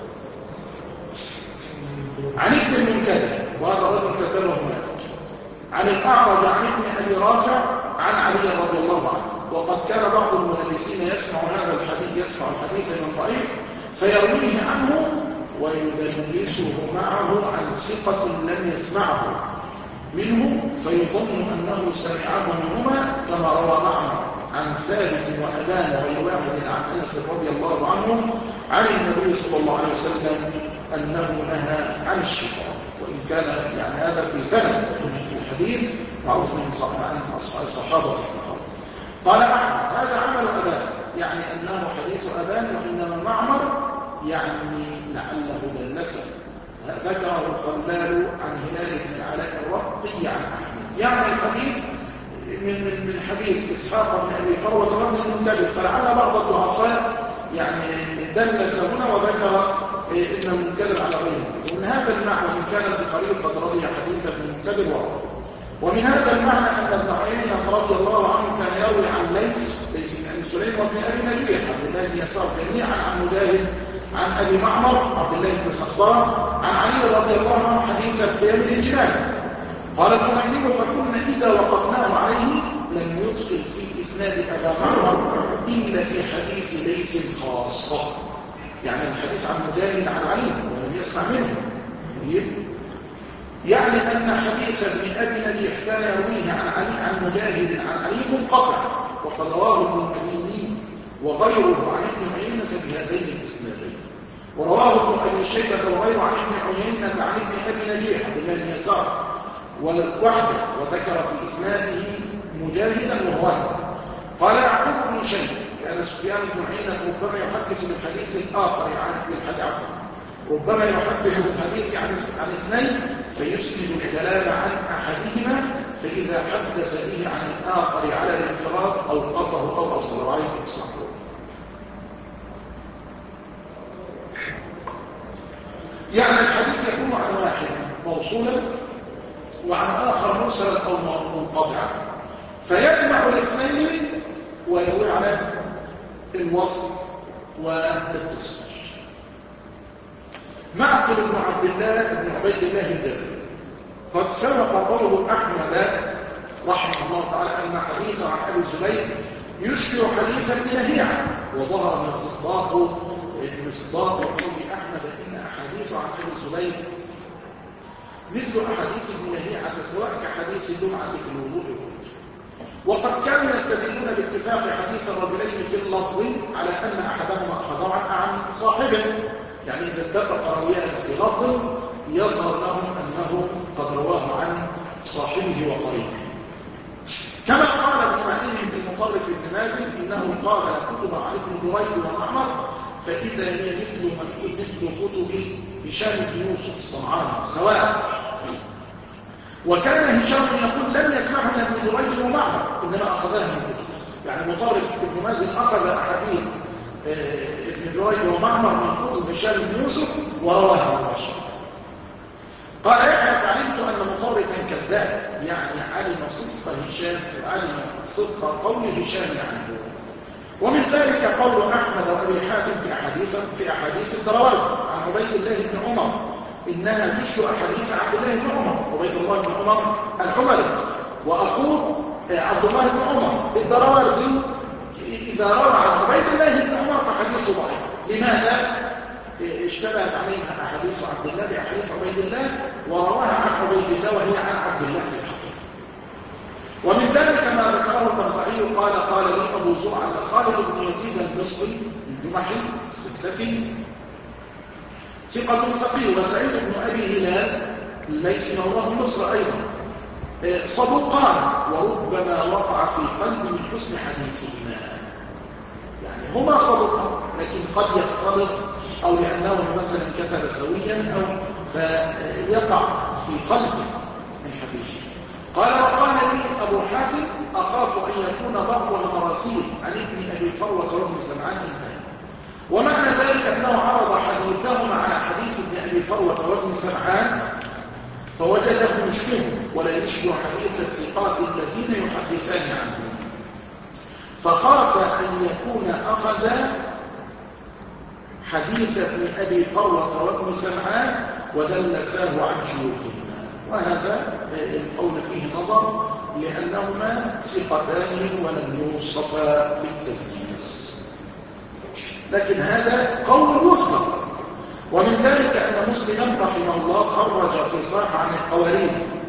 عن ابن المنكدر، وهذا الرجل كتبه مالك، عن الأعرج عن ابن أبي رافع عن علي رضي الله عنه. وقد كان بعض المدلسين يسمع هذا الحديث يسمع الحديث من ضعيف فيرويه عنه ويدلسه معه عن ثقة لم يسمعه منه فيظن أنه سمعه منهما، كما روى معمر عن ثابت وأبان وغير واحد عن أنس رضي الله عنهم عن النبي صلى الله عليه وسلم أنه نهى عن الشقاق. وإن كان يعني هذا في سند الحديث معروف من صحابة البخاري. قال أحمد هذا عمل أبان، يعني أنه حديث أبان، وإنما معمر يعني لعله دلسه، ذكره الخلال عن هلال بن العلاء الرقي عن أحمد، يعني الحديث من من من حديث إسحاق بن أبي فروة وابن المنكدر، فلعل بعض الضعفاء يعني دلس هنا وذكر ابن المنكدر على غيره. ومن هذا المعنى إن كان البخاري قد روي حديث ابن المنكدر ورواه. ومن هذا المعنى أن ابن عيينة رضي الله عنه كان يروي عن ليث ليث بن أبي سليم وابن أبي نجيح عبد الله بن يسار جميعا عن مجاهد عن أبي معمر عبد الله بن صخبان عن علي رضي الله عنه حديث القيام للجنازة. قال الحميدي فكنا إذا وقفناه عليه لم يدخل في إسناد أبا معمر إلا في حديث ليث خاصة، يعني الحديث عن مجاهد عن علي ولم يسمع منه. يعني أن حديث ابن أبي نجيح كان يرويه عن علي عن مجاهد عن علي منقطع، وقد رواه ابن المديني وغيره عن ابن عيينة بهذين الإسنادين. ورواه ابن أبي شيبة وغيره عن ابن عيينة عن ابن أبي نجيح عبد الله بن يسار وحده، وذكر في إسناده مجاهدا وهو قال يعقوب بن شيبة كان سفيان بن عيينة ربما يحدث بالحديث الآخر عن بالحديث عفوا ربما يحدث بالحديث عن عن اثنين فيسند الكلام عن أحدهما، فإذا حدث به عن الآخر على الانفراد أوقفه أو أرسل عليه الصحابة. يعني الحديث يكون عن واحد موصولا وعن آخر مرسلا أو منقطعا، فيجمع الاثنين ويروي على الوصل والاتصال. معقل بن عبد الله بن عبيد الله الدافعي قد سبق قول أحمد رحمه الله تعالى أن حديثا عن أبي الزبير يشبه حديث ابن لهيعة، وظهر من مصداق مصداق قول أحمد إن أحاديث عن أبي الزبير مثل أحاديث ابن لهيعة سواء كحديث الجمعة في الوضوء والوضوء. وقد كانوا يستدلون باتفاق حديث الرجلين في اللفظ على أن أحدهما أخذ عن صاحبه، يعني إذا اتفق راويان في لفظ يظهر لهم أنه قد رواه عن صاحبه وقريبه. كما قال ابن معين في المطرف ابن مازن إنه قال كتب عن ابن دريد ومعمر فإذا هي مثل مكتوب مثل كتب هشام بن يوسف الصنعاني سواء. وكان هشام يقول لم يسمعه من ابن دريد ومعمر إنما أخذها من كتب، يعني مطرف ابن مازن أخذ أحاديث ابن دريد ومعمر من كتب هشام بن يوسف ورواها مباشرة. قال يحيى فعلمت أن مطرفا كذاب، يعني علم صدق هشام علم صدق قول هشام عنه. ومن ذلك قول أحمد وأبي حاتم في أحاديث في أحاديث الدراوردي عن عبيد الله بن عمر إنها تشبه أحاديث عبد الله بن عمر، عبيد الله بن عمر العمري وأخوه عبد الله بن عمر الدراوردي إذا روى عن عبيد الله بن عمر فحديثه ضعيف. لماذا؟ اشتبهت عليها أحاديث عبد الله بأحاديث عبيد الله ورواها عن عبيد الله وهي عن عبد الله في الحقيقة. ومن ذلك ما ذكره البرقعي قال قال لي أبو زرعة خالد بن يزيد المصري الجمحي السكسكي ثقة فقيه وسعيد بن أبي هلال ليس مولاه مصر أيضا صدوقان وربما وقع في قلب من حسن حديثهما، يعني هما صدوقان لكن قد يختلط أو لأنه مثلا كتب سويا أو فيقع في قلبه من حديثه. قال وقال لي أبو حاتم أخاف أن يكون بعض المراسيل عن ابن أبي فروة وابن سمعان انتهى. ومعنى ذلك أنه عرض حديثهما على حديث ابن أبي فروة وابن سمعان فوجده يشبه ولا يشبه حديث الثقات الذين يحدثان عنه، فخاف أن يكون أخذ حديث ابن أبي فروة وابن سمعان ودلساه عن شيوخهما. وهذا القول فيه نظر لأنهما ثقتان ولم يوصفا بالتدليس، لكن هذا قول يذكر. ومن ذلك أن مسلما رحمه الله خرج في صحيح عن القوارير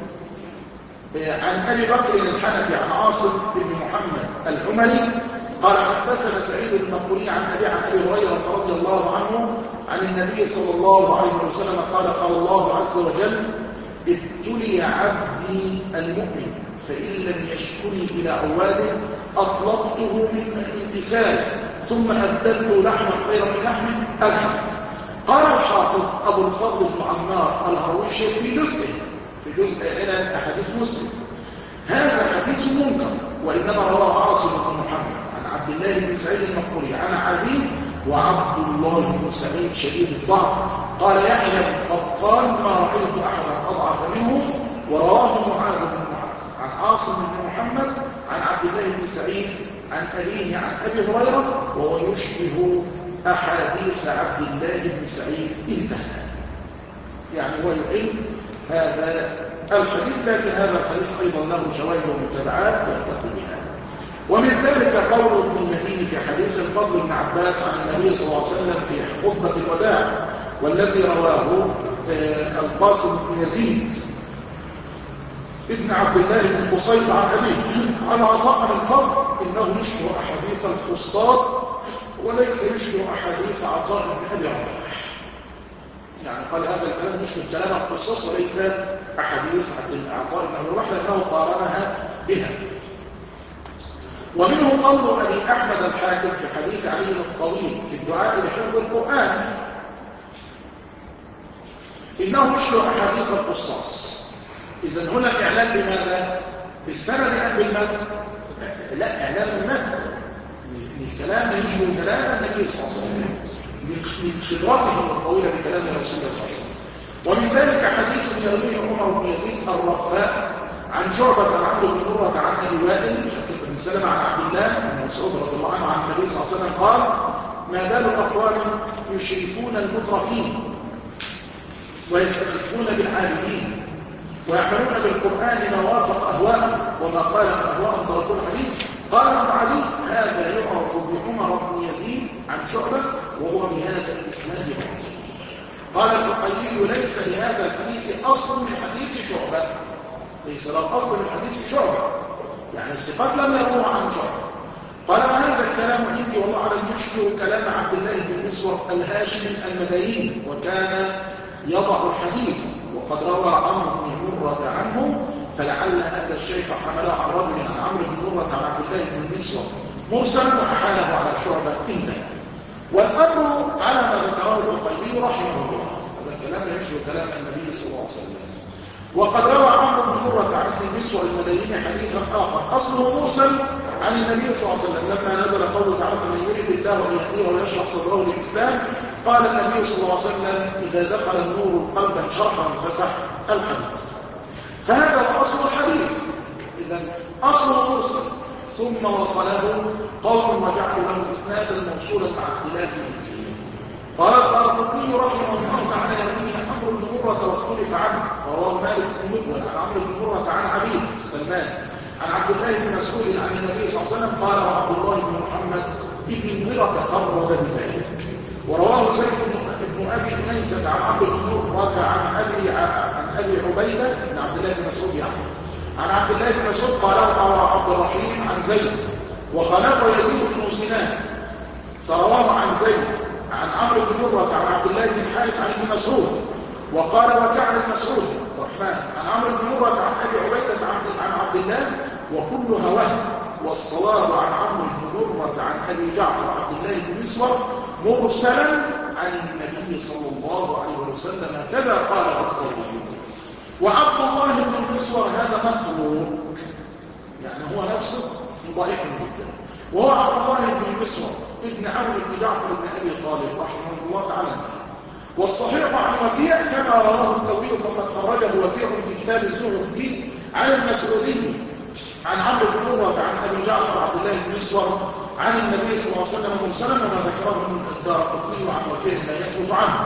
عن أبي بكر الحنفي عن عاصم بن محمد العمري قال حدثنا سعيد المقبوري عن أبي عن أبي هريرة رضي الله عنه عن النبي صلى الله عليه وسلم قال قال الله عز وجل ابتلي عبدي المؤمن فإن لم يشكني إلى عواده أطلقته من انتسال ثم أبدلته لحما خيرا من لحم الحديث. قال الحافظ أبو الفضل بن عمار الهروشي في جزء في جزء إلى أحاديث مسلم هذا حديث منكر، وإنما رواه عاصم بن محمد عن عبد الله بن سعيد المقبوري عن عبيد وعبد الله بن سعيد شديد الضعف. قال يحيى بن قطان ما رأيت أحدا أضعف منه. ورواه معاذ بن عن عاصم بن محمد عن عبد الله بن سعيد عن أبيه عن أبي هريرة وهو يشبه أحاديث عبد الله بن سعيد انتهى، يعني هو يعين هذا الحديث، لكن هذا الحديث أيضا له شواهد ومتابعات يرتقي بها. ومن ذلك قول ابن المديني في حديث الفضل بن عباس عن النبي صلى الله عليه وسلم في خطبة الوداع والذي رواه القاسم بن يزيد ابن عبد الله بن قصيد عن أبيه عن عطاء بن الفضل إنه يشبه أحاديث القصاص وليس يشبه أحاديث عطاء بن أبي رباح. يعني قال هذا الكلام يشبه كلام القصص وليس أحاديث عطاء بن أبي رباح لأنه قارنها بها. ومنه قول أبي أحمد الحاكم في حديث علي الطويل في الدعاء بحفظ القرآن إنه يشبه أحاديث القصص. إذن هنا الإعلان بماذا؟ بالسند أم بالمتن؟ لا، إعلان بالمتن. الكلام يشبه كلام النبي صلى الله عليه وسلم من خبرته الطويلة بكلام رسول الله صلى الله عليه وسلم. ومن ذلك حديث يرويه عمر بن يزيد الرقاء عن شعبة عن عمرو بن مرة عن أبي وائل شقيق بن سلمة عن عبد الله بن مسعود رضي الله عنه عن النبي صلى الله عليه وسلم قال: ما بال أقوام يشرفون المترفين ويستخفون بالعابدين ويعملون بالقرآن ما وافق أهواءهم وما خالف أهواءهم تركوا الحديث. قال ابن علي: هذا يعرف بعمر بن يزيد عن شعبة وهو بهذا الإسناد باطل. قال العقيلي: ليس لهذا الحديث أصل من حديث شعبة، ليس له أصل من حديث شعبة، يعني الثقات لم يروه عن شعبة. قال: وهذا الكلام عندي والله أعلم يشبه كلام عبد الله بن مسور الهاشمي المديني وكان يضع الحديث وقد روى عمرو بن مرة عنه، فلعل هذا الشيخ حمله عن رجل عن عمرو بن مرة عن عبد الله بن مسور مرسل وأحاله على شعبة انتهى. والأمر على ما ذكره العقيلي رحمه الله، هذا الكلام يشبه كلام النبي صلى الله عليه وسلم. وقد روى عمرو بن مرة عن ابن مسور المديني حديثا آخر أصله مرسل عن النبي صلى الله عليه وسلم لما نزل قوله تعالى: فمن يريد الله أن يهديه ويشرح صدره للإسلام قال النبي صلى الله عليه وسلم: إذا دخل النور القلب انشرح وانفسح الحديث. فهذا هو أصل الحديث. إذا أصله مرسل ثم وصله قوم وجعلوا له إسنادا موصولا مع اختلافه فيه. قال الدارقطني رحمه الله تعالى: يرويه عمرو بن مرة واختلف عنه، فرواه مالك بن مدون عن عمرو بن مرة عن عبيد السلمان عن عبد الله بن مسعود عن النبي صلى الله عليه وسلم قال: وعبد الله بن محمد بن المغيرة تفرد بذلك. ورواه زيد بن ابي انيسه عن عمرو بن مرة عن ابي عن ابي عبيده بن عبد الله بن مسعود يعني عن عبد الله بن مسعود قال: روى عبد الرحيم عن زيد وخالفه يزيد بن سنان فرواه عن زيد عن عمرو بن مرة عن عبد الله بن حارث عن ابن مسعود وقال: وكعب المسعود الرحمن عن عمرو بن مرة عن ابي عبيده عن عبد الله وكلها وهم، والصواب عن عمرو بن مرة عن ابي جعفر عبد الله بن مسور مرسلا عن النبي صلى الله عليه وسلم كذا قال الثوري. وعبد الله بن مسور هذا متروك، يعني هو نفسه ضعيف جدا، وهو عبد الله بن مسور ابن عمرو بن جعفر بن ابي طالب رحمه الله تعالى. والصحيح عن وكيع كما رواه الثوري فقد خرجه وكيع في كتاب الزهد عن المسعودي عن عمرو بن مرة عن ابي جعفر عبد الله بن مسور عن النبي صلى الله عليه وسلم مرسلا وما ذكره الدارقطني عن وكيع لا يثبت عنه.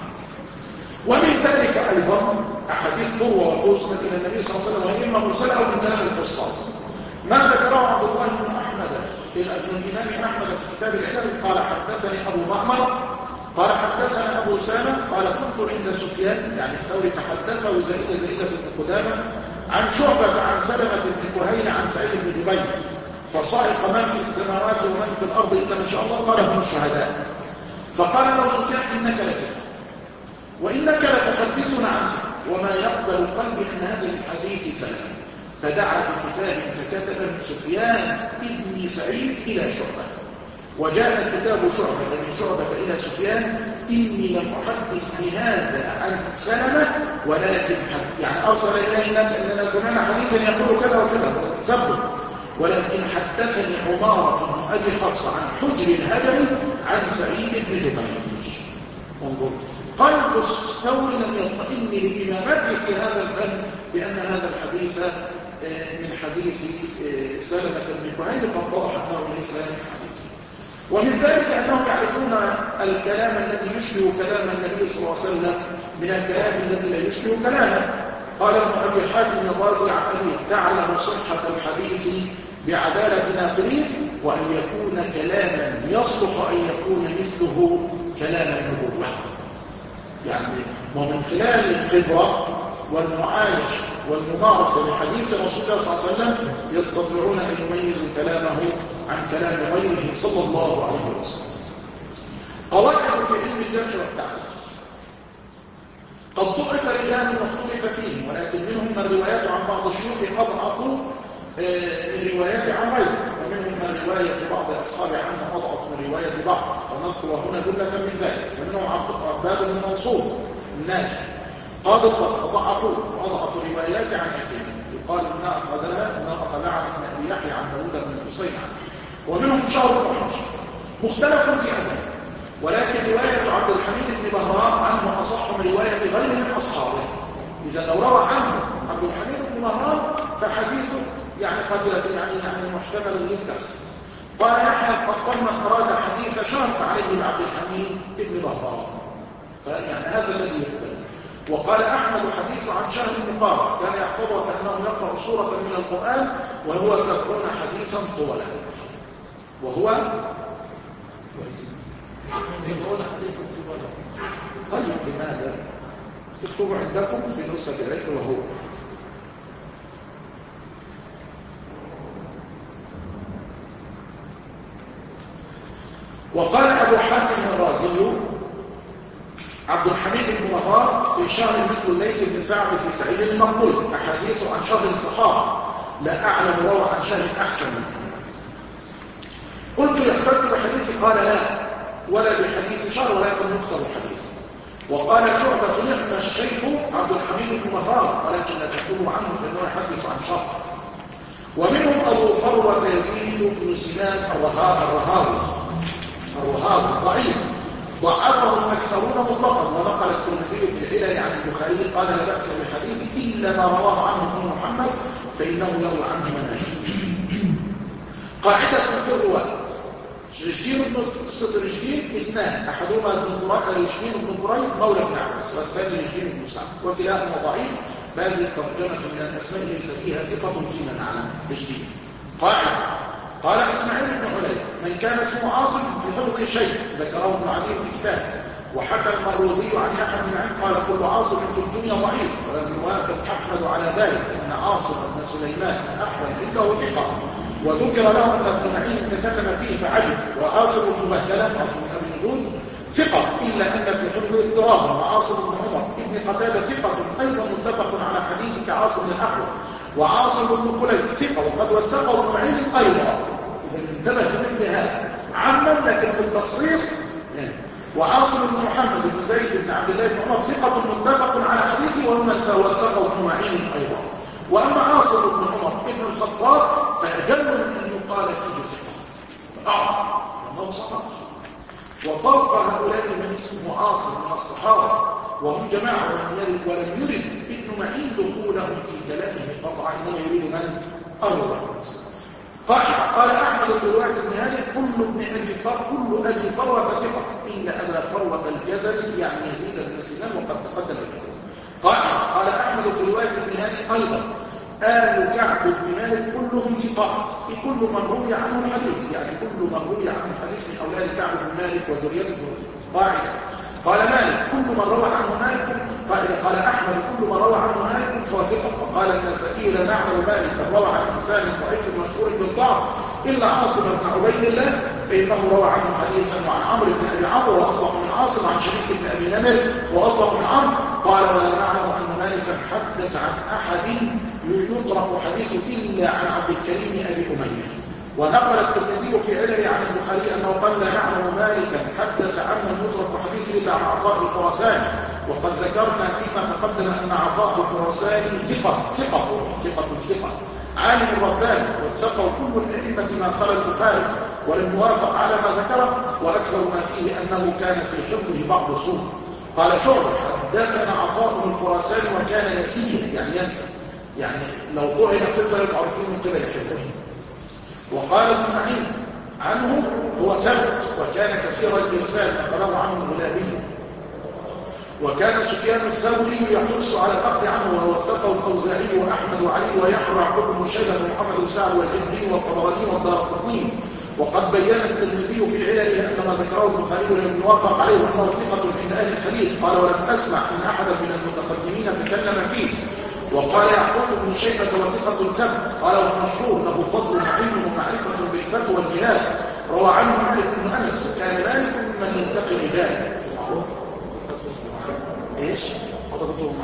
ومن ذلك ايضا احاديث طروه وتوسل الى النبي صلى الله عليه وسلم واما مرسله او من كلام القصاص ما ذكره عبد الله بن احمد ابن الامام احمد في كتاب العلل قال: حدثني ابو معمر قال: حدثنا ابو سامه قال: كنت عند سفيان يعني الثوري فحدثه زائده زائده بن قدامه عن شعبة عن سلمة بن كهيل عن سعيد بن جبير فصعق من في السماوات ومن في الأرض إلا ما شاء الله قال: هم الشهداء. فقال له سفيان: إنك لثقة وإنك لتحدثنا عن ثقة وما يقبل قلبي أن هذا الحديث سلم. فدعا بكتاب فكتب سفيان ابن سعيد إلى شعبة وجاء كتاب شعبة من شعبة إلى سفيان: إني لم أحدث بهذا عن سلمة ولكن حد يعني أرسل إلينا أننا سمعنا حديثا يقول كذا وكذا ثبت، ولكن حدثني عمارة بن أبي حفص عن حجر الهجري عن سعيد بن جبير. انظر، قلب الثوري لم يطمئن لإمامته في هذا الفن بأن هذا الحديث من حديث سلمة بن كهيل فاتضح أنه ليس من حديثه. ومن ذلك أنهم يعرفون الكلام الذي يشبه كلام النبي صلى الله عليه وسلم من الكلام الذي لا يشبه كلامه. قال ابن أبي حاتم الرازي عن أبيه: تعلم صحة الحديث بعدالة ناقليه وأن يكون كلاما يصلح أن يكون مثله كلام النبوة. يعني ومن خلال الخبرة والمعايش والممارسة لحديث رسول الله صلى الله عليه وسلم يستطيعون أن يميزوا كلامه عن كلام غيره صلى الله عليه وسلم. قواعد في علم الجرح والتعديل. قد ضعف رجال واختلف فيهم، ولكن منهم من الروايات عن بعض الشيوخ أضعفوا الروايات عن غيره، ومنهم من رواية بعض أصحاب عنه أضعف من رواية بعض، فنذكر هنا جملة من ذلك. فمنهم عباد بن منصور الناجي قاضي البصره ضعفوا وأضعف روايات عن أكيد، يقال إنها أخذها إنها أخذها عن ابن أبي يحيى عن داوود بن الحسين عنه. ومنهم شهر بن حجر مختلف في أمره، ولكن رواية عبد الحميد بن بهرام عنه أصح من رواية غيره من أصحابه. إذا لو روى عنه عبد الحميد بن بهرام فحديثه يعني قد يعني يعني محتمل للتأسف. قال يحيى القطان من أراد حديث شهر فعليه بعبد الحميد بن بهرام، فيعني هذا الذي يقبل. وقال أحمد حديث عن شهر بن قارة كان يحفظه كأنه يقرأ سورة من القرآن وهو سبعون حديثا طولا، وهو طيب لماذا؟ تكتبوا عندكم في نسخة العلم وهو وقال أبو حاتم الرازي عبد الحميد بن بهرام في شهر مثل الليث بن سعد في سعيد المقبول أحاديث عن شهر صحاح لا أعلم روى عن شهر أحسن منه. قلت يحتج بحديث قال لا ولا بحديث شهر ولكن يكتب حديثه. وقال شعبة نعم الشيخ عبد الحميد بن بهرام ولكن لا تكتبوا عنه فإنه يحدث عن شهر. ومنهم أبو فروة يزيد بن سنان الرهاوي الرهاوي ضعيف ضعفه الأكثرون مطلقا، ونقل الترمذي في العلل عن البخاري قال لا بأس بحديثه إلا ما رواه عنه ابن محمد فإنه يروي عنه مناهج. قاعدة في الرواة رشدين بن الصدر رشدين اثنان، أحدهما ابن رشدين بن قريب مولى بن عباس والثاني رشدين بن سعد وكلاهما ضعيف، فهذه الترجمة من الأسماء ليس فيها ثقة فيما نعلم. رشدين قاعدة قال إسماعيل بن علي من كان اسمه عاصم في حفظه شيء ذكره ابن عدي في كتابه. وحكى المروذي عن يحيى بن معين قال كل عاصم في الدنيا ضعيف، ولم يوافق أحمد على ذلك ان عاصم بن سليمان أحمد عنده ثقة، وذكر له أن ابن معين تكلم فيه فعجب. وعاصم بن بهدلة عاصم بن أبي نجود ثقة إلا أن في حفظه اضطرابا. وعاصم بن عمر ابن قتادة ثقة أيضا متفق على حديث كعاصم الأحمد. وعاصم بن كليب ثقة وقد وثقه ابن معين أيضا. إذا انتبه لمثل هذا عما لكن في التخصيص يعني. وعاصم بن محمد بن زيد بن عبد الله بن عمر ثقة متفق على حديثه ومن وثقه ابن معين أيضا. وأما عاصم بن عمر ابن الخطاب فأجل من أن يقال فيه ثقة أعظم لأنه سقط. وفوق هؤلاء من اسمه عاصم من الصحابة وهم جماعة ولم يرد ولم يرد ابن معين دخولهم في كلامه قطعا، إنما يريد من أرد. قال أحمد في رواية ابن هاني كل ابن أبي فر كل أبي فروة ثقة إلا أبا فروة الجزري يعني يزيد بن سنان وقد تقدم ذكره. قال قال أحمد في رواية ابن هاني أيضا آل كعب بن مالك كلهم ثقات كل من روي عنه الحديث، يعني كل من روي عنه الحديث من أولاد كعب بن مالك وذريته ثقة. قاعدة قال مالك كل من روى عنه مالك قاعدة قال أحمد كل من روى عنه مالك فهو ثقة. وقال النسائي لا نعلم مالكا روى عن إنسان ضعيف مشهور بالضعف إلا عاصم بن عبيد الله فإنه روى عنه حديثا وعن عمرو بن أبي عمرو وأصبح من عاصم عن شريك بن أبي نمر وأصبح من عمرو. قال ولا نعلم أن مالكا حدث عن أحد يطرق حديثه إلا عن عبد الكريم أبي أمية. ونقل الترمذي في علل عن البخاري أنه قال لا نعلم مالكا حدث عمن يطرق حديثه إلا عن عطاء الخراساني. وقد ذكرنا فيما تقدم أن عطاء الخراساني ثقة ثقة ثقة ثقة عالم رباني وثقه كل الأئمة ما خلا البخاري ولم يوافق على ما ذكره، وأكثر ما فيه أنه كان في حفظه بعض سوء. قال شعبة حدثنا عطاء الخراساني وكان نسيا يعني ينسى، يعني لو طعن فقه يقع فيه من قبل حفظه. وقال ابن معين عنه هو ثبت وكان كثير الإرسال نقله عنه الغلابي. وكان سفيان الثوري يحث على الأخذ عنه ووثقه الأوزاعي وأحمد وعلي ويحيى ويعقوب بن شيبة ومحمد بن سعد والعبدي والطبراني والدارقطني. وقد بين الترمذي في علله أن ما ذكره البخاري لم يوافق عليه وأنه ثقة عند أهل الحديث. قال ولم أسمع أن أحدا من المتقدمين تكلم فيه. وقال يعقوب بن شيبة وثقة ثبت. قال والمشهور له فضل وعلم ومعرفة بالفتوى والجهاد. روى عنه مالك بن أنس وكان مالك ممن ينتقي رجاله. ايش؟
حضرتك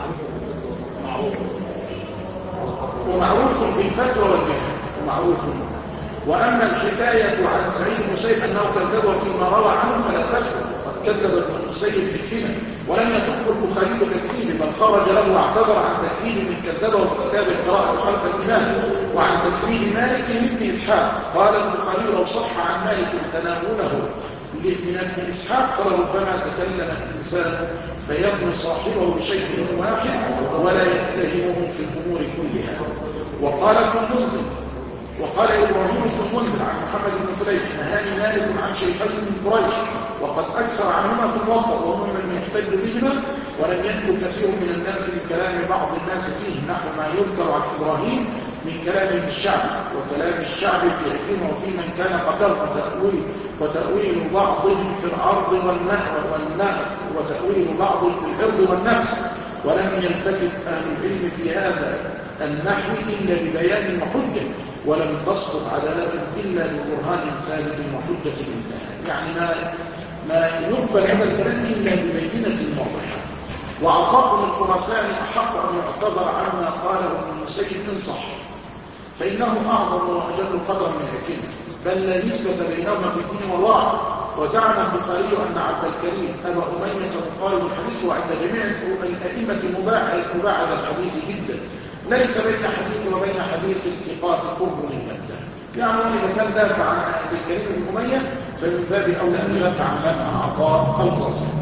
ومعروف بالفتوى والجهاد ومعروف. وأما الحكاية عن سعيد بن المسيب أنه كذب فيما روى عنه فلا تثبت، قد كذب ابن المسيب بكلمة ولم يتركه البخاري بتكذيب، بل خرج له واعتذر عن تكذيب من كذبه في كتاب القراءة خلف الإمام، وعن تكذيب مالك لابن إسحاق. قال البخاري لو صح عن مالك تناوله من ابن إسحاق فلربما تكلم الإنسان فيبني صاحبه بشيء واحد ولا يتهمه في الأمور كلها. وقال ابن المنذر وقال إبراهيم بن المنذر عن محمد بن فليح نهاني مالك عن شيخين من قريش وقد أكثر عنهما في الموطأ وهم من يحتج بهما، ولم ينجو كثير من الناس من كلام بعض الناس فيه نحو ما يذكر عن إبراهيم من كلامه الشعب وكلام الشعب في عكرمة وفي من كان قبله وتأويل وتأويل بعضهم في الأرض والنفس وتأويل بعض في الأرض والنفس. ولم يلتفت أهل العلم في هذا النحو إلا ببيان وحجة، ولم تسقط عدالته إلا ببرهان ثابت وحجة انتهى. يعني ما ما يقبل هذا الكلام إلا ببينة واضحة. وعطاء بن الخراساني أحق أن يعتذر عما قاله ابن المسيب إن صح، فإنه أعظم وأجل قدرا من عكرمة، بل لا نسبة بينهما في الدين والورع. وزعم البخاري أن عبد الكريم أبا أمية مقارب الحديث، وعند جميع الأئمة مباعد الحديث جدا، ليس بين حديث وبين حديث الثقات قرب البتة. يعني إذا كان دافع عن عبد الكريم بن أمية فمن باب أولى أن يدافع عن عطاء الخراساني.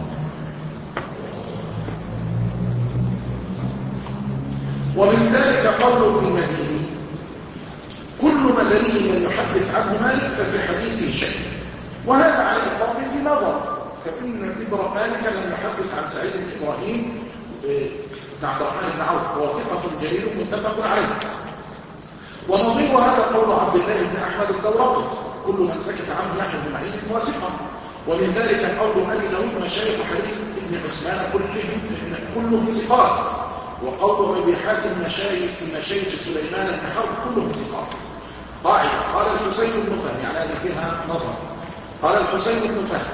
ومن ذلك قول ابن المديني كل مدني لم يحدث عنه مالك ففي حديثه شيء، وهذا على الإطلاق في نظر، فإن إبراهيم مالك لم يحدث عن سعيد بن إبراهيم بن عبد الرحمن بن عوف وهو ثقة جليل متفق عليه. ونظير هذا قول عبد الله بن أحمد الدورقي كل من سكت عنه يحيى بن معين فهو ثقة. ومن ذلك قول أبي داود مشايخ حديث ابن عثمان كلهم كلهم ثقات، وقول أبي حاتم مشايخ في مشايخ سليمان بن حرب كلهم ثقات. قاعدة قال الحسين بن فهم، يعني هذه فيها نظر. قال الحسين بن فهم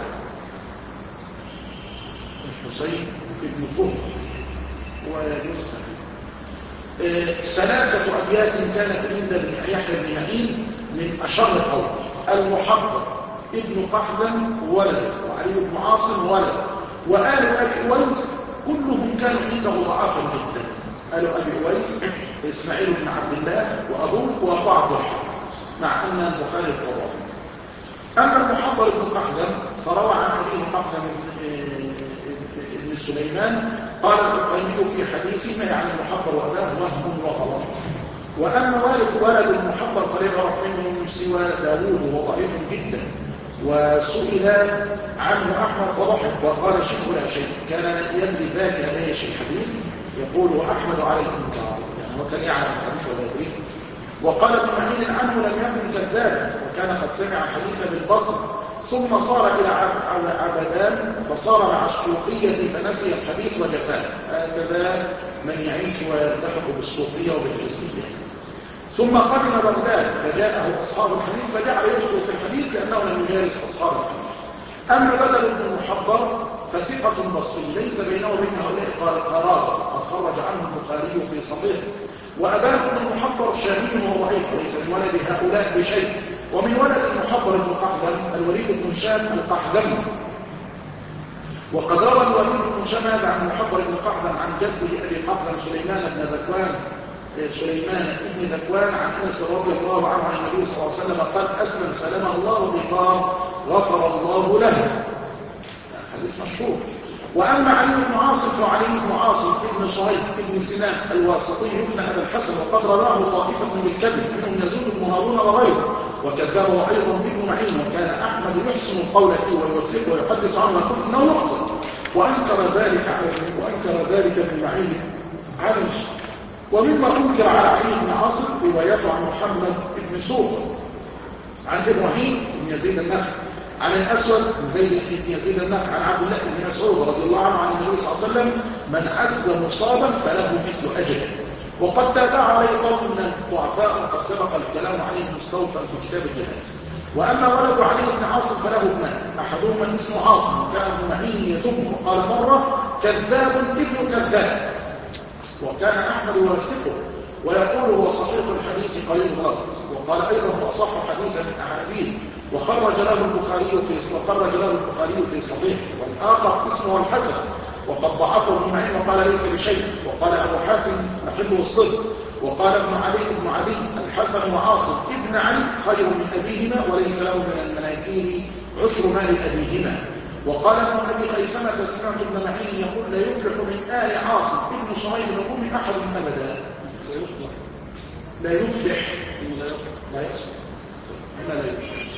الحسين بن فهم ويجوز آه ثلاثة أبيات كانت عند يحيى بن معين من أشر قول: المحبب ابن قحدم ولد، وعلي بن عاصم ولد، وآل أبي أويس كلهم كانوا عنده ضعافا جدا. آل أبي أويس إسماعيل بن عبد الله وأبوه وأخوه عبد الرحمن، مع أن البخاري الطبراني. أما المحبب ابن قحدم فروى عن أبيه قحدم بن سليمان قال العقيلي في حديثه ما يعني المحبب وأباه وهم وغلط. وأما والد ولد المحبب فلا يعرف منه سوى داوود وهو ضعيف جدا، وسئل عنه أحمد فضحك وقال شيء ولا شيء، كان يدري ذاك ايش الحديث يقول وأحمد عليه الإنكار، يعني هو كان يعلم الحديث ولا يدريه. وقال ابن معين عنه لم يكن كذابا، وكان قد سمع الحديث بالبصر ثم صار إلى عبدان فصار مع الصوفية فنسي الحديث وجفاه. هكذا من يعيش ويلتحق بالصوفية وبالحزبية. ثم قدم بغداد فجاءه أصحاب الحديث فجعل يدخل في الحديث لأنه لم يجالس أصحاب الحديث. أما بدل بن المحبر فثقة بصري ليس بينه وبين هؤلاء قرابة، قد خرج عنه البخاري في صحيحه. وأبان بن المحبر شامي وهو ضعيف وليس من ولد هؤلاء بشيء. ومن ولد المحبر بن قحدم الوليد بن هشام القحدمي، وقد روى الوليد بن هشام هذا عن المحبر بن قحدم عن جده أبي قحدم سليمان بن ذكوان سليمان بن ذكوان عن أنس رضي الله عنه عن النبي صلى الله عليه وسلم قال: أسلم سلمه الله وغفار غفر الله له. حديث مشهور. وأما علي بن عاصم فعلي بن عاصم بن صهيب بن سنان الواسطي ابن أبي الحسن، وقد رواه طائفة بالكذب منهم يزيد بن هارون وغيره، وكذبه أيضا ابن معين، وكان أحمد يحسن القول فيه ويوثقه ويحدث عنه ويقول إنه يخطئ، وأنكر ذلك عليه وأنكر ذلك ابن معين عليه. ومما أنكر على علي بن عاصم روايته عن محمد بن سوق عن إبراهيم بن يزيد النخعي عن الأسود بن زيد بن يزيد النخعي عن عبد الله بن مسعود رضي الله عنه عن النبي صلى الله عليه وسلم: من عز مصابا فله مثل أجله. وقد تابع عليه قوم من الضعفاء، وقد سبق الكلام عليه مستوفا في كتاب الجنائز. وأما ولد علي بن عاصم فله ابنان، أحدهما اسمه عاصم، وكان ابن معين يذمه وقال مرة: كذاب ابن كذاب. وكان أحمد يوافقه ويقول هو صحيح الحديث قليل الغلط، وقال أيضا هو أصح حديثا من أحاديث، وخرج له البخاري في وخرج له البخاري في صحيح. والآخر اسمه الحسن وقد ضعفه ابن معين وقال ليس بشيء. وقال أبو حاتم محله الصدق. وقال ابن علي ابن علي الحسن وعاصم ابن علي خير من أبيهما وليس له من المناكير عشر مال أبيهما. وقال ابن أبي خيثمة سمعت ابن معين يقول لا يفلح من آل عاصم ابن صهيب الأم أحد أبدا. لا يفلح لا يصلح لا يصلح لا لا يفلح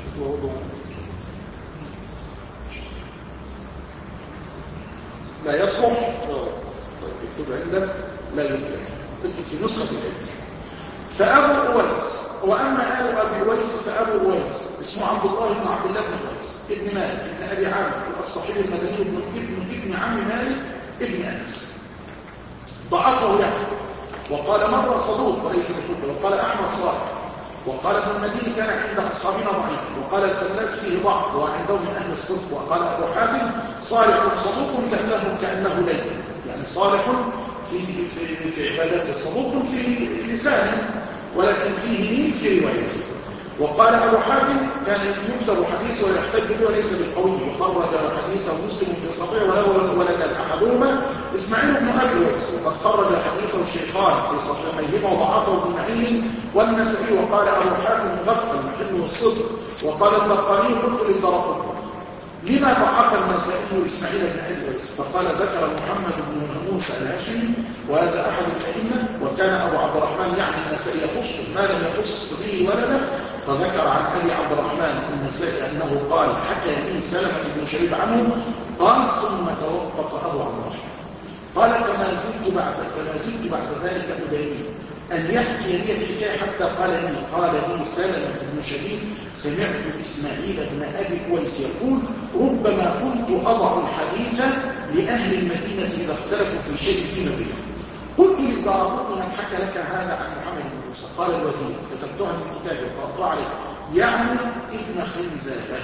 لا يصلح. اكتب عندك لا يفلح، اكتب في نسخة العلم. فأبو أويس. وأما آل أبي أويس فأبو أويس اسمه عبد الله بن عبد الله بن أويس ابن مالك ابن أبي عامر الأصبحي المدني ابن ابن ابن عم مالك ابن أنس. ضعفه يعني، وقال مرة صدوق وليس بحجة. وقال أحمد صالح. وقال ابن المديني كان عند أصحابنا ضعيف. وقال الفلاس فيه ضعف وعنده من أهل الصدق. وقال أبو حاتم صالح صدوق كأنه كأنه ليل، يعني صالح في في في عبادته، صدوق في لسانه ولكن فيه لين في روايته. وقال أبو حاتم كان يكتب حديث ويحتج به وليس بالقوي، وخرج حديثه مسلم في صحيح وله ولد أحدهما إسماعيل بن أبي أويس، وقد خرج حديثه الشيخان في صحيحيهما وضعفه ابن معين والنسائي. وقال أبو حاتم مغفل محله الصدق. وقال البقاني قلت للدرقطني لما ضعف النسائي إسماعيل بن أبي أويس؟ فقال ذكر محمد بن موسى الهاشمي وهذا أحد الأئمة، وكان أبو عبد الرحمن يعني النسائي يخص ما لم يخص به ولده، فذكر عن أبي عبد الرحمن النسائي أنه قال حكى لي سلمة بن شبيب عنه قال ثم توقف أبو عبد الرحمن قال فما زلت بعد فما زلت بعد ذلك أداني أن يحكي لي الحكاية حتى قال لي قال لي سلمة بن شبيب سمعت إسماعيل بن أبي أويس يقول ربما كنت أضع الحديث لأهل المدينة إذا اختلفوا في شيء فيما بينهم. قلت للدارقطني من حكى لك هذا عن محمد بن موسى؟ قال الوزير كتبتها من كتابي وقرأتها عليه يعني ابن خنزالة.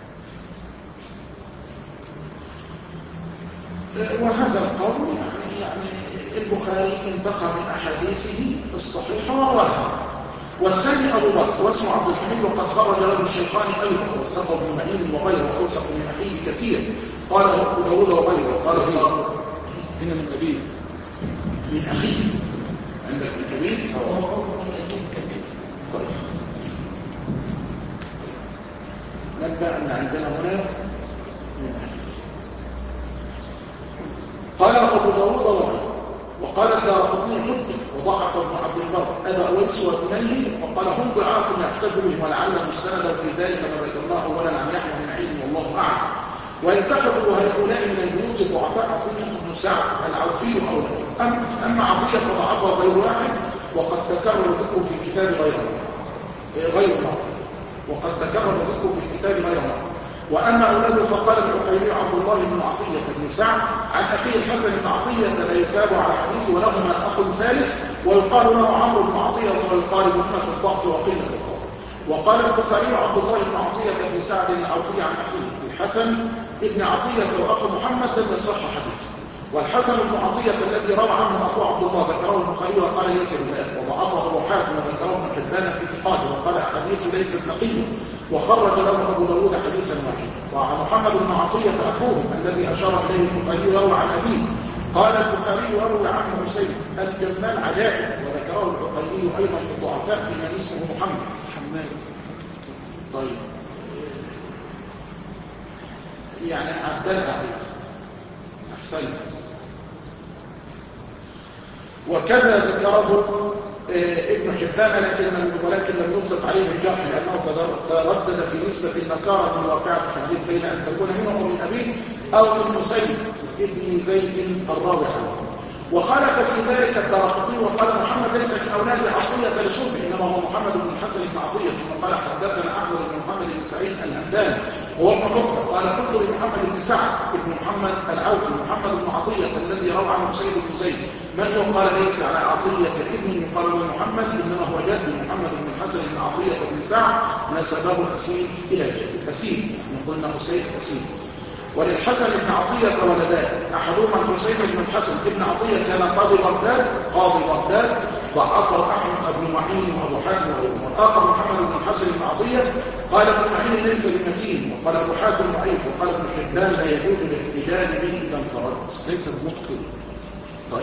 وهذا القول يعني يعني البخاري انتقى من أحاديثه الصحيحة ورواها. والثاني أبو بكر واسمه عبد الحميد وقد خرج له الشيخان أيضا وثقه ابن معين وغيره وأوثق من أخيه كثير. قال أبو داود وغيره. قال ابن
هنا من أبيه
من أخيه عندك من أبيه طيب نبدأ أن عندنا هنا من أخيه. قال أبو داود وغيره. وقال الدارقطني حكم وضعف ابن عبد البر أبا أويس وابنيه وقال هم ضعاف يحتج بهم ولعل مستندا في ذلك فذكرناه أولا عن يحيى بن معين والله أعلم. وانتقدوا هؤلاء من البيوت الضعفاء عطية بن سعد العوفي أولا. أما عطية فضعفها غير واحد وقد تكرر ذكره في الكتاب غير غير مرة وقد تكرر ذكره في الكتاب غير مرة. وأما أولاده فقال العقيلي عبد الله بن عطية بن سعد عن أخيه الحسن بن عطية لا يتابع على حديثه ولهما أخ ثالث ويقال له عمرو بن عطية ويقاربهما في الضعف وقلة الضعف. وقال البخاري عبد الله بن عطية بن سعد العوفي عن أخيه الحسن بن عطية وأخو محمد لم يصح حديثه. والحسن بن عطية الذي روى عنه أخوه عبد الله ذكره البخاري وقال ليس بذلك وضعفه أبو حاتم وذكره ابن حبان في ثقاته وقال أحاديثه ليست نقية وخرج له أبو داود حديثا واحدا. وعن محمد بن عطية أخوه الذي أشار إليه البخاري يروى عن أبيه قال البخاري يروي عنه حسين الجمال عجائب وذكره العقيلي أيضا في الضعفاء فيما اسمه محمد حماد. طيب يعني عدلها عليك أحسنت. وكذا ذكره ابن حبان لكن ولكن لم يطلق عليه الجرح لأنه تردد في نسبة النكارة الواقعة في الحديث بين أن تكون منه أو من أبيه أو من مسيد ابن زيد الراوي عنه. وخالف في ذلك الدارقطني وقال محمد ليس من أولاد عطية لشرب إنما هو محمد بن الحسن بن عطية ثم قال حدثنا أحمد بن محمد بن سعيد الهمداني وهو ابن عقبة قال قلت لمحمد بن سعد بن محمد العوفي محمد بن عطية الذي روى عنه سيد بن زيد من هو؟ قال ليس على عطية ابن يقال له محمد إنما هو جد محمد بن الحسن بن عطية بن سعد نسبه الأسيد إلى جد أسيد نقول له سيد أسيد. وللحسن بن عطية ولدان، أحدهما الحسين بن الحسن بن عطية كان قاضي بغداد قاضي بغداد ضعفه أحمد بن معين وأبو حاتم وغيرهم، والآخر محمد بن الحسن بن عطية قال ابن معين ليس بمتين، وقال أبو حاتم ضعيف، وقال ابن حبان لا يجوز الاحتجاج به إذا انفرد.
ليس بمتقن.
طيب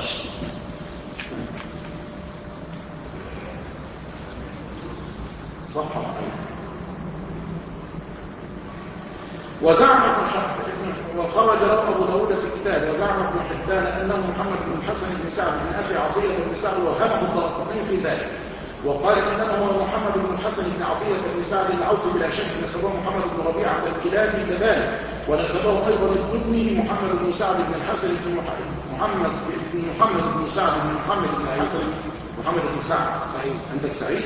صح. وزعم ابن حبان وخرج له أبو داود في كتاب، وزعم ابن حبان أنه محمد بن الحسن بن سعد بن أخي عطية بن سعد، وهمه الدارقطني في ذلك، وقال إنما هو محمد بن الحسن بن عطية بن سعد العوفي بلا شك، نسبه محمد بن ربيعة الكلابي كذلك، ونسبه أيضا ابنه محمد بن سعد بن الحسن بن محمد بن محمد بن سعد بن محمد بن الحسن محمد بن سعد.
سعيد.
عندك سعيد؟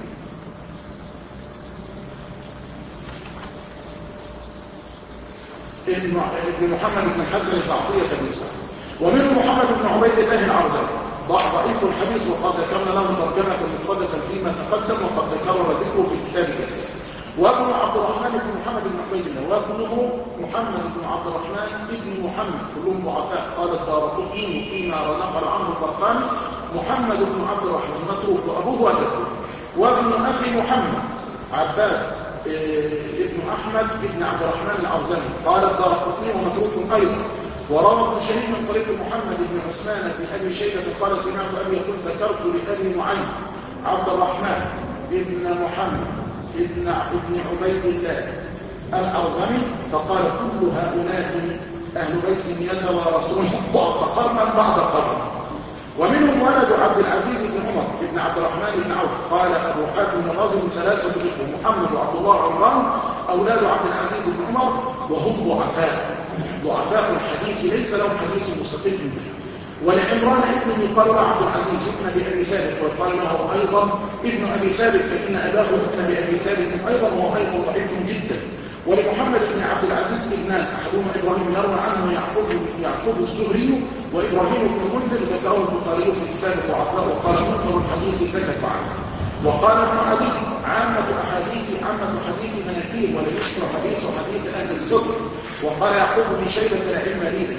ابن محمد بن الحسن بن عطية بن سعد. ومنه محمد بن عبيد الله العرزاوي ضعيف الحديث، وقد ذكرنا له ترجمة مفردة فيما تقدم، وقد تكرر ذكره في الكتاب كثيرا. وابن عبد الرحمن بن محمد بن عبيد الله، وابنه محمد بن عبد الرحمن بن محمد، كلهم ضعفاء. قال الدارقطني فيما نقل عنه البرقاني محمد بن عبد الرحمن متروك وابوه وجده. وابن اخي محمد عباد ابن احمد ابن عبد الرحمن العرزاني، قال الدارقطني ومتروك ايضا. وروى ابن شهيد من طريق محمد بن عثمان بن ابي شيبه قال سمعت ابي يقول ذكرت لابي معين عبد الرحمن ابن محمد ابن ابن عبيد الله العرزاني، فقال كل هؤلاء اهل بيت يتوارثون الضعف قرنا بعد قرن. ومنهم ولد عبد العزيز بن عمر بن عبد الرحمن بن عوف، قال ابو حاتم الرازي ثلاثه اخوه محمد وعبد الله عمران اولاد عبد العزيز بن عمر، وهم ضعفاء ضعفاء الحديث ليس لهم حديث مستقل به. ولعمران ابنه قال عبد العزيز ابن ابي ثابت، وقال له ايضا ابن ابي ثابت فان اباه ابن ابي ثابت ايضا وهو ايضا ضعيف جدا. ولمحمد بن عبد العزيز ابنان، احدهما ابراهيم يروى عنه يعقوب يعقوب الزهري، وابراهيم بن المنذر ذكره البخاري في كتاب الضعفاء، وقال منكر الحديث سكت عنه. وقال ابن عدي عامة احاديث عامة حديث مناكير ولا يشبه حديث حديث اهل الصدر. وقال يعقوب بن شيبة لا علم لي.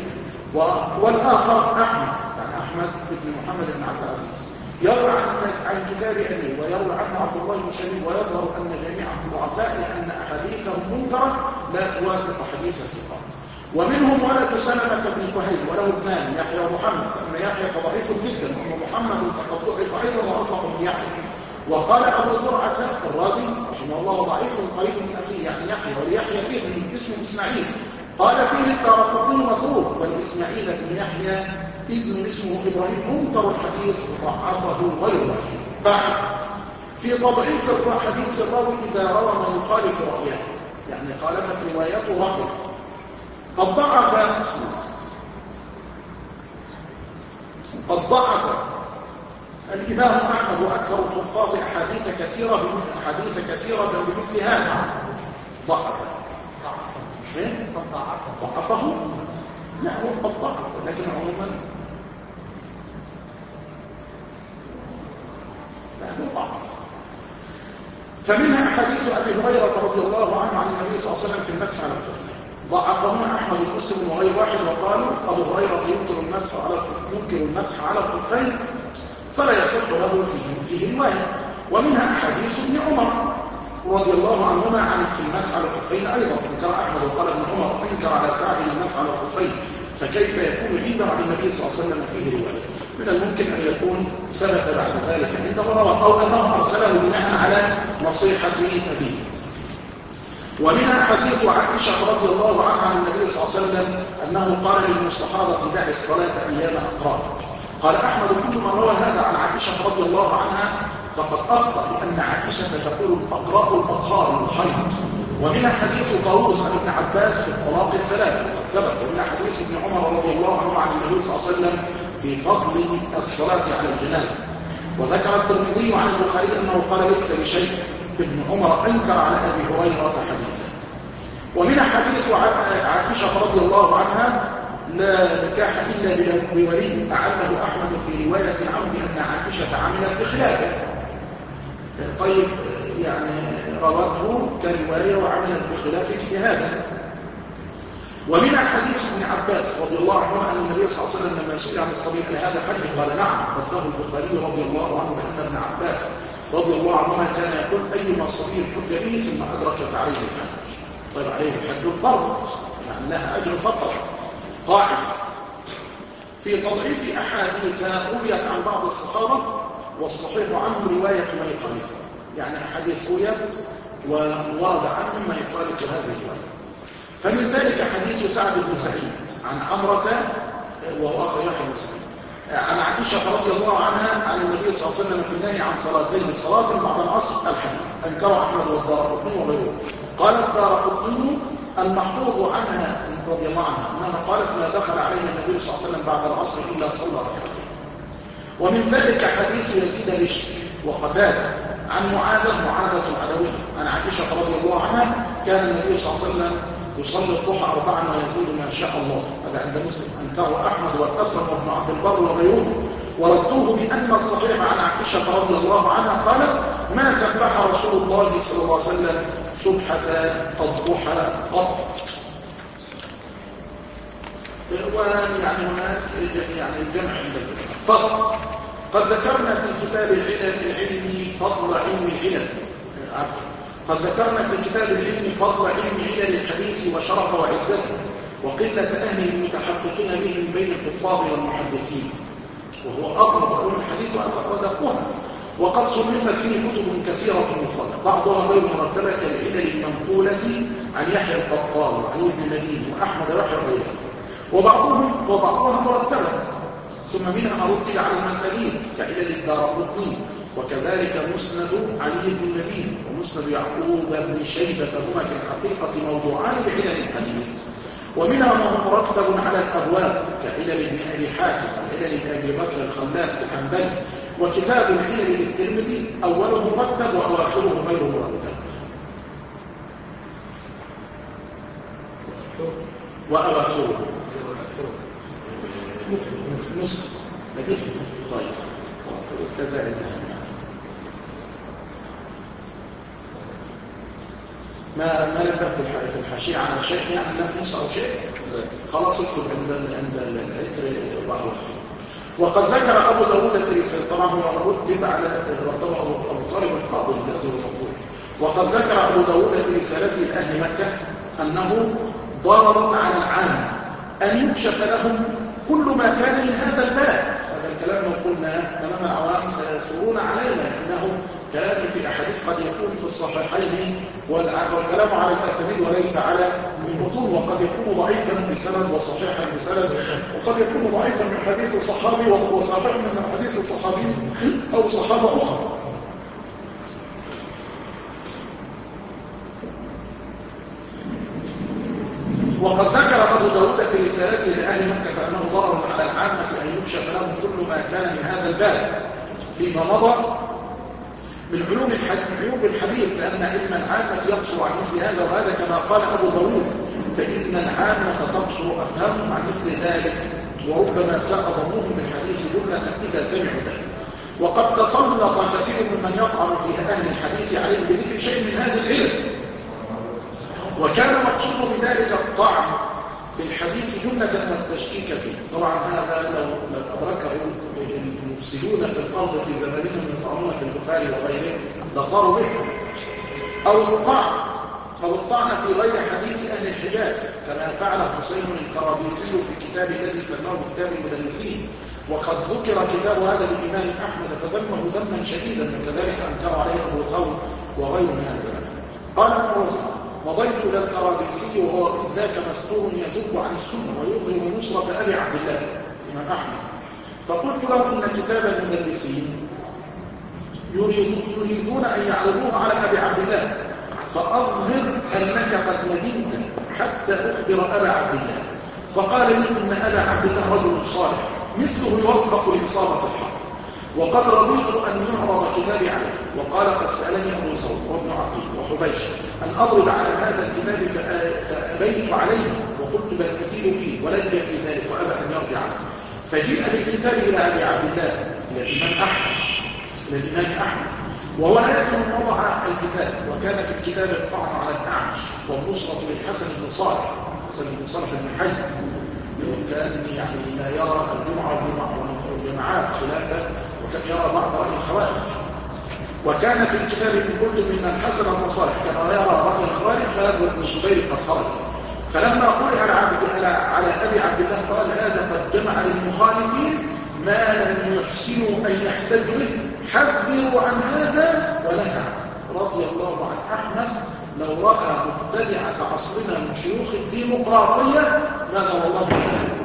والاخر احمد يعني احمد بن محمد بن عبد العزيز يروى عن عن كتاب ابيه، ويروى عنه عبد الله بن شبيب، ويظهر ان جميعهم ضعفاء لان احاديثهم منكره لا توافق حديث الثقات. ومنهم ولد سلمة بن كهيل وله ابنان يحيى ومحمد، فاما يحيى فضعيف جدا، واما محمد فقد ضعف ايضا واصلح من يحيى. وقال ابو زرعه الرازي رحمه الله ضعيف قريب من اخيه يعني يحيى، وليحيى ابن اسمه اسماعيل، قال فيه الدارقطني متروك، والاسماعيل بن يحيى ابن اسمه ابراهيم منكر الحديث ضعفه غير واحد. بعد في تضعيف حديث الراوي اذا روى ما يخالف رايه، يعني خالفت روايته رايه. قد ضعف قد ضعف الامام احمد واكثر الحفاظ احاديث كثيره احاديث كثيره بمثل هذا. ضعف ايه ضعفه؟ لا هو قد ضعف، لكن عموما لا هو ضعف. فمنها احاديث ابي هريره رضي الله عنه عن النبي صلى الله عليه وسلم في المسح على الخف، ضعفهما احمد ومسلم وغير واحد، وقالوا ابو هريره ينكر المسح على الخف ينكر المسح على الخفين فلا يصح له فيه فيه روايه. ومنها احاديث ابن عمر رضي الله عنهما عن في المسح على الخفين ايضا، انكر احمد وقال ابن عمر انكر على سعد المسح على الخفين، فكيف يكون عنده عن النبي صلى الله عليه وسلم فيه روايه؟ من الممكن ان يكون ثبت بعد ذلك عنده رواه، او انه ارسله بناء على نصيحه ابيه. ومنها حديث عائشه رضي الله عنها عن النبي صلى الله عليه وسلم انه قال للمستحاضه دع الصلاه ايام اقرارك. قال احمد كل من روى هذا عن عائشه رضي الله عنها فقد اخطا، لان عائشه تقول اقراء الاطهار الحيض. ومنها حديث طاووس عن ابن عباس في الطلاق الثلاث وقد سبق. ومنها حديث ابن عمر رضي الله عنه عن النبي صلى الله عليه وسلم في فضل الصلاه على الجنازه. وذكر الترمذي عن البخاري انه قال ليس بشيء ابن عمر انكر على ابي هريره حديثا. ومنها حديث عائشه رضي الله عنها لا نكاح الا بولي، اعله احمد في روايه عنه بان عائشه عملت بخلافه. طيب يعني روته كروايه وعملت بخلاف اجتهادا. ومن حديث ابن عباس رضي الله عنهما أن النبي صلى الله عليه وسلم لما سئل عن الصبي هذا حج قال نعم، رده البخاري رضي الله عنه أن ابن عباس رضي الله عنهما كان يقول أيما صبي حج به ثم أدرك فعليه الحج. طيب عليه الحج الفرض يعني لها أجر فقط قاعدة. في تضعيف أحاديث رويت عن بعض الصحابة والصحيح عنهم رواية ما يخالفها، يعني أحاديث رويت وورد عنهم ما يخالف هذه الرواية. فمن ذلك حديث سعد بن سعيد عن عمرة وهو أخي يحيى بن سعيد عن عائشة رضي الله عنها عن النبي صلى الله عليه وسلم في النهي عن صلاتين صلاة بعد العصر الحديث أنكر أحمد والدارقطني وغيره. قال الدارقطني المحفوظ عنها رضي الله عنها أنها قالت ما دخل عليه النبي صلى الله عليه وسلم بعد العصر إلا صلى ركعتين. ومن ذلك حديث يزيد بشر وقتادة عن معاذة معاذة العدوية عن عائشة رضي الله عنها كان النبي صلى الله عليه وسلم يصلي الضحى أربعا ويزيد ما شاء الله. هذا عند مسلم أنكره أحمد والأثرم وابن عبد البر وغيره، وردوه بأن الصحيح عن عائشة رضي الله عنها قالت ما سبح رسول الله صلى الله عليه وسلم سبحة الضحى قط. ويعني هناك يعني الجمع عند فصل. قد ذكرنا في كتاب العلم العلمي فضل علم العلم عفوا قد ذكرنا في كتاب العلم فضل علم علل الحديث وشرف وعزته وقلة أهل المتحققين به من بين الحفاظ والمحدثين، وهو أغلب علوم الحديث وأدقها. وقد صنفت فيه كتب كثيرة مفردة بعضها غير مرتبة كالعلل المنقولة عن يحيى القطان وعلي بن المديني وأحمد وحي وغيره، وبعضهم وبعضها مرتبة. ثم منها ما رتب على المساليك كعلل الدارقطني، وكذلك مسند علي بن المديني ومسند يعقوب بن شيبة هما في الحقيقة موضوعان بعلل الحديث. ومنها ما هو مرتب على الأبواب كعلل ابن أبي حاتم وعلل أبي بكر الخلال الحنبلي. وكتاب العلل للترمذي أوله مرتب وأواخره غير مرتب. وأواخره مسلم طيب كذا انتهى. ما ما نبدأ في الحاشية على شيء يعني لا نص أو شيء خلاص اكتب عند عند العطر بعض الخير. وقد ذكر أبو داود في رسالة طبعا هو رتب على رتبه أبو طالب القاضي الذي هو مقبول. وقد ذكر أبو داود في رسالته لأهل مكة أنه ضرر على العامة أن يكشف لهم كل ما كان من هذا الباب. هذا الكلام لو قلنا تمام العوام سيصورون علينا لأنه كلام في أحاديث قد يكون في الصحيحين والكلام على الأسانيد وليس على المتون، وقد يكون ضعيفا بسند وصحيحا بسند، وقد يكون ضعيفا من حديث صحابي وصحيح من حديث صحابي أو صحابة أخرى. وقد ذكر أبو داود في رسالته لأهل مكة فأنه ضرر على العامة أن يكشف لهم كل ما كان من هذا الباب فيما مضى من علوم علوم الحديث، لأن علم العامة يقصر عن مثل هذا وهذا كما قال أبو داود فإن العامة تقصر أفهمهم عن مثل ذلك وربما ساء ظنهم بالحديث جملة إذا سمعوا ذلك. وقد تسلط كثير ممن يطعن في أهل الحديث عليه بذكر شيء من هذا العلم، وكان مقصود بذلك الطعن في الحديث جملة والتشكيك فيه. طبعا هذا لو أدركه المفسدون في الأرض في زمانهم يطعنون في البخاري وغيره لطاروا به. أو الطعن أو الطعن في غير حديث أهل الحجاز كما فعل حسين الكرابيسي في كتاب الذي سماه كتاب المدلسين، وقد ذكر كتاب هذا للإمام أحمد فذمه ذما شديدا، وكذلك أنكر عليه أبو ثور وغيره من العلماء. قال ابن وزير مضيت إلى الكرابيسي وهو ذاك مستور يذب عن السنة ويظهر نصرة أبي عبد الله الإمام أحمد، فقلت له إن كتاب المدلسين يريدون أن يعرضوه على أبي عبد الله فأظهر أنك قد ندمت حتى أخبر أبا عبد الله. فقال لي إن أبا عبد الله رجل صالح مثله يوفق لإصابة الحق، وقد رضيت أن يعرض كتابي عليه. وقال قد سألني أبو ثور وابن عقيل وحبيش أن أضرب على هذا الكتاب فأبيت عليه وقلت بل أسير فيه ولن في ذلك وأبى أن يرجع عنه. فجيء بالكتاب إلى أبي عبد الله إلى الإمام أحمد إلى الإمام أحمد وهو لا يكون وضع الكتاب، وكان في الكتاب الطعن على الأعمش والنصرة للحسن بن صالح صالح بن حي كان يعني لا يرى الجمعة والجماعات خلافه، وكان يرى بعض رأي الخوارج. وكان في الكتاب من قلت من الحسن بن صالح كان يرى رأي الخوارج، فهذا ابن الزبير قد خرج. فلما قرئ على على على ابي عبد الله قال هذا قد جمع للمخالفين ما لم يحسنوا ان يحتجوا به، حذروا عن هذا ونهى عنه. رضي الله عن احمد لو راى مبتدعه عصرنا من شيوخ الديمقراطيه ماذا والله عنه.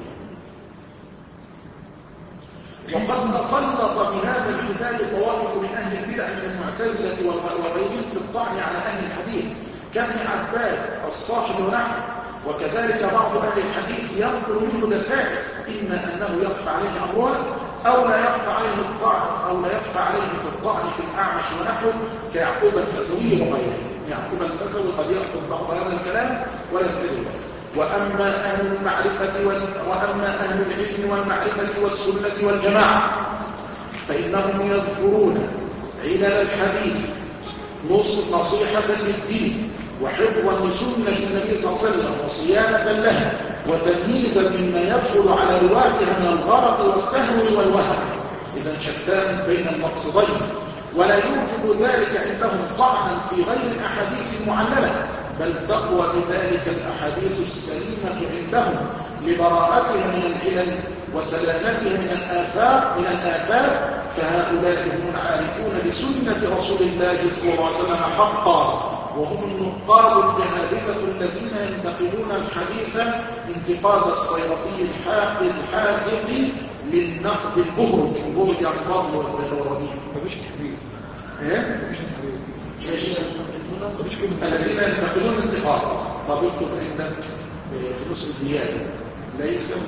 وقد تسلط بهذا الكتاب طوائف من اهل البدع من المعتزله وغيرهم في الطعن على اهل الحديث كابن عباد الصاحب ونحوه، وكذلك بعض اهل الحديث ينقل منه دسائس، اما انه يخفى عليه امرها او لا يخفى عليه الطعن او لا يخفى عليه في الطعن في الاعمش ونحوه كيعقوب الفسوي وغيره. يعقوب الفسوي قد ياخذ بعض هذا الكلام ولا يتبعه. واما اهل المعرفه وال... واما اهل العلم والمعرفه والسنه والجماعه فانهم يذكرون علل الحديث نصيحه للدين وحفظا لسنه النبي صلى الله عليه وسلم وصيانه لها وتمييزا مما يدخل على رواتها من الغلط والسهو والوهم. اذا شتان بين المقصدين، ولا يوجب ذلك عندهم طعنا في غير الاحاديث المعلله، بل تقوى بذلك الاحاديث السليمه عندهم لبراءتها من العلل وسلامتها من الآفات من الآفات فهؤلاء هم العارفون بسنة رسول الله صلى الله عليه وسلم حقا، وهم النقاد الجهابذة الذين ينتقدون الحديث انتقاد الصيرفي الحاقد الحاذق للنقد البهرج. البهرج يعني الباطل والرديء.
مفيش تحديث.
ايه؟
مفيش تحديث.
ماشي. الذين ينتقدون الانتقاد. طب اكتب عندك في نسخ زيادة ليست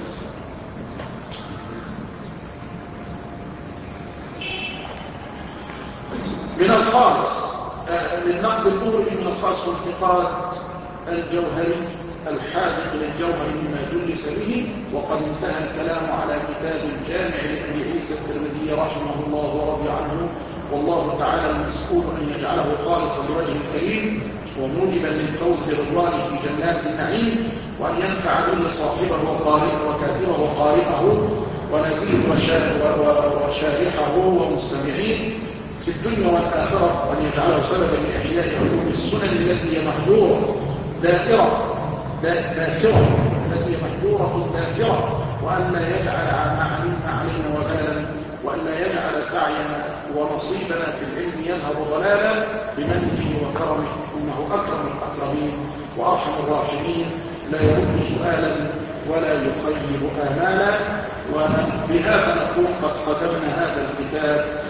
من الخالص للنقد البهري من الخاص والانتقاد الجوهري الحاذق للجوهر مما دلس به. وقد انتهى الكلام على كتاب الجامع لأبي عيسى الترمذي رحمه الله ورضي عنه، والله تعالى المسؤول أن يجعله خالصا لوجه الكريم وموجبا للفوز برضوانه في جنات النعيم، وأن ينفع به صاحبه وقارئه وكاتبه وقارئه ونزيل وشارحه ومستمعين في الدنيا والآخرة، وأن يجعله سببا لإحياء علوم السنن التي هي مهجورة دائرة داثرة التي هي مهجورة داثرة، وأن لا يجعل ما علمنا علينا وبالا، وأن لا يجعل سعينا ونصيبنا في العلم يذهب ضلالا بمنه وكرمه، إنه أكرم الأكرمين وأرحم الراحمين، لا يرد سؤالا ولا يخيب آمالا. وبهذا نكون قد ختمنا هذا الكتاب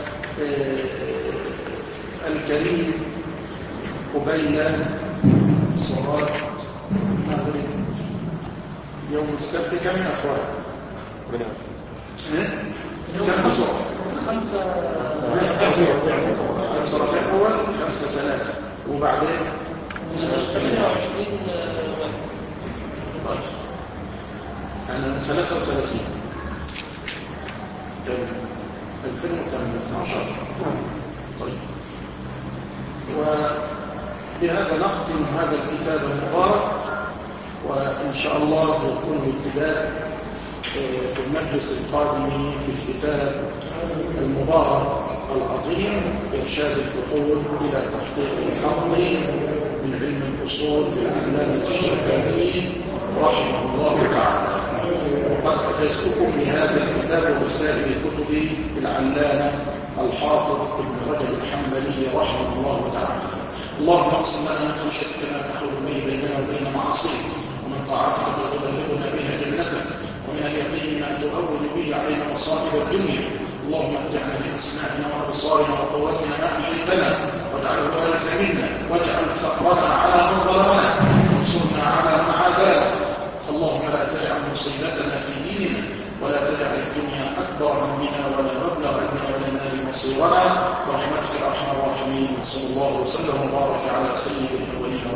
الكريم قبيل صلاة المغرب يوم السبت. كم يا أخوان؟ كم بصرة؟
خمسة
صلاتين أول خمسة ثلاثة وبعدين
ثمانية وعشرين واحد.
طيب يعني ثلاثة وثلاثين كم؟ ألفين وكم؟ اثنا عشر. طيب وبهذا نختم هذا الكتاب المبارك، وإن شاء الله يكون الابتداء في المجلس القادم في الكتاب المبارك العظيم إرشاد الفحول إلى تحقيق الحق من علم الأصول للعلامة الشركاني رحمه الله تعالى. وقد أجزتكم بهذا الكتاب وسائر كتب العلامة الحافظ ابن رجب الحنبلي رحمه الله تعالى. اللهم اقسم لنا من خشيتك ما تحول به بيننا وبين معاصيك، ومن طاعتك ما تبلغنا بها جنتك، ومن اليقين ما تهون به علينا مصائب الدنيا. اللهم متعنا باسماعنا وابصارنا وقوتنا ما احييتنا، واجعله الوارث منا، واجعل ثأرنا على من ظلمنا، وانصرنا على من عادانا. اللهم لا تجعل مصيبتنا في ديننا، ولا تجعل الدنيا اكبر همنا ولا مبلغ علمنا ولا النار مصيرنا، برحمتك ارحم الراحمين. صلى الله وسلم وبارك على سيد الاولين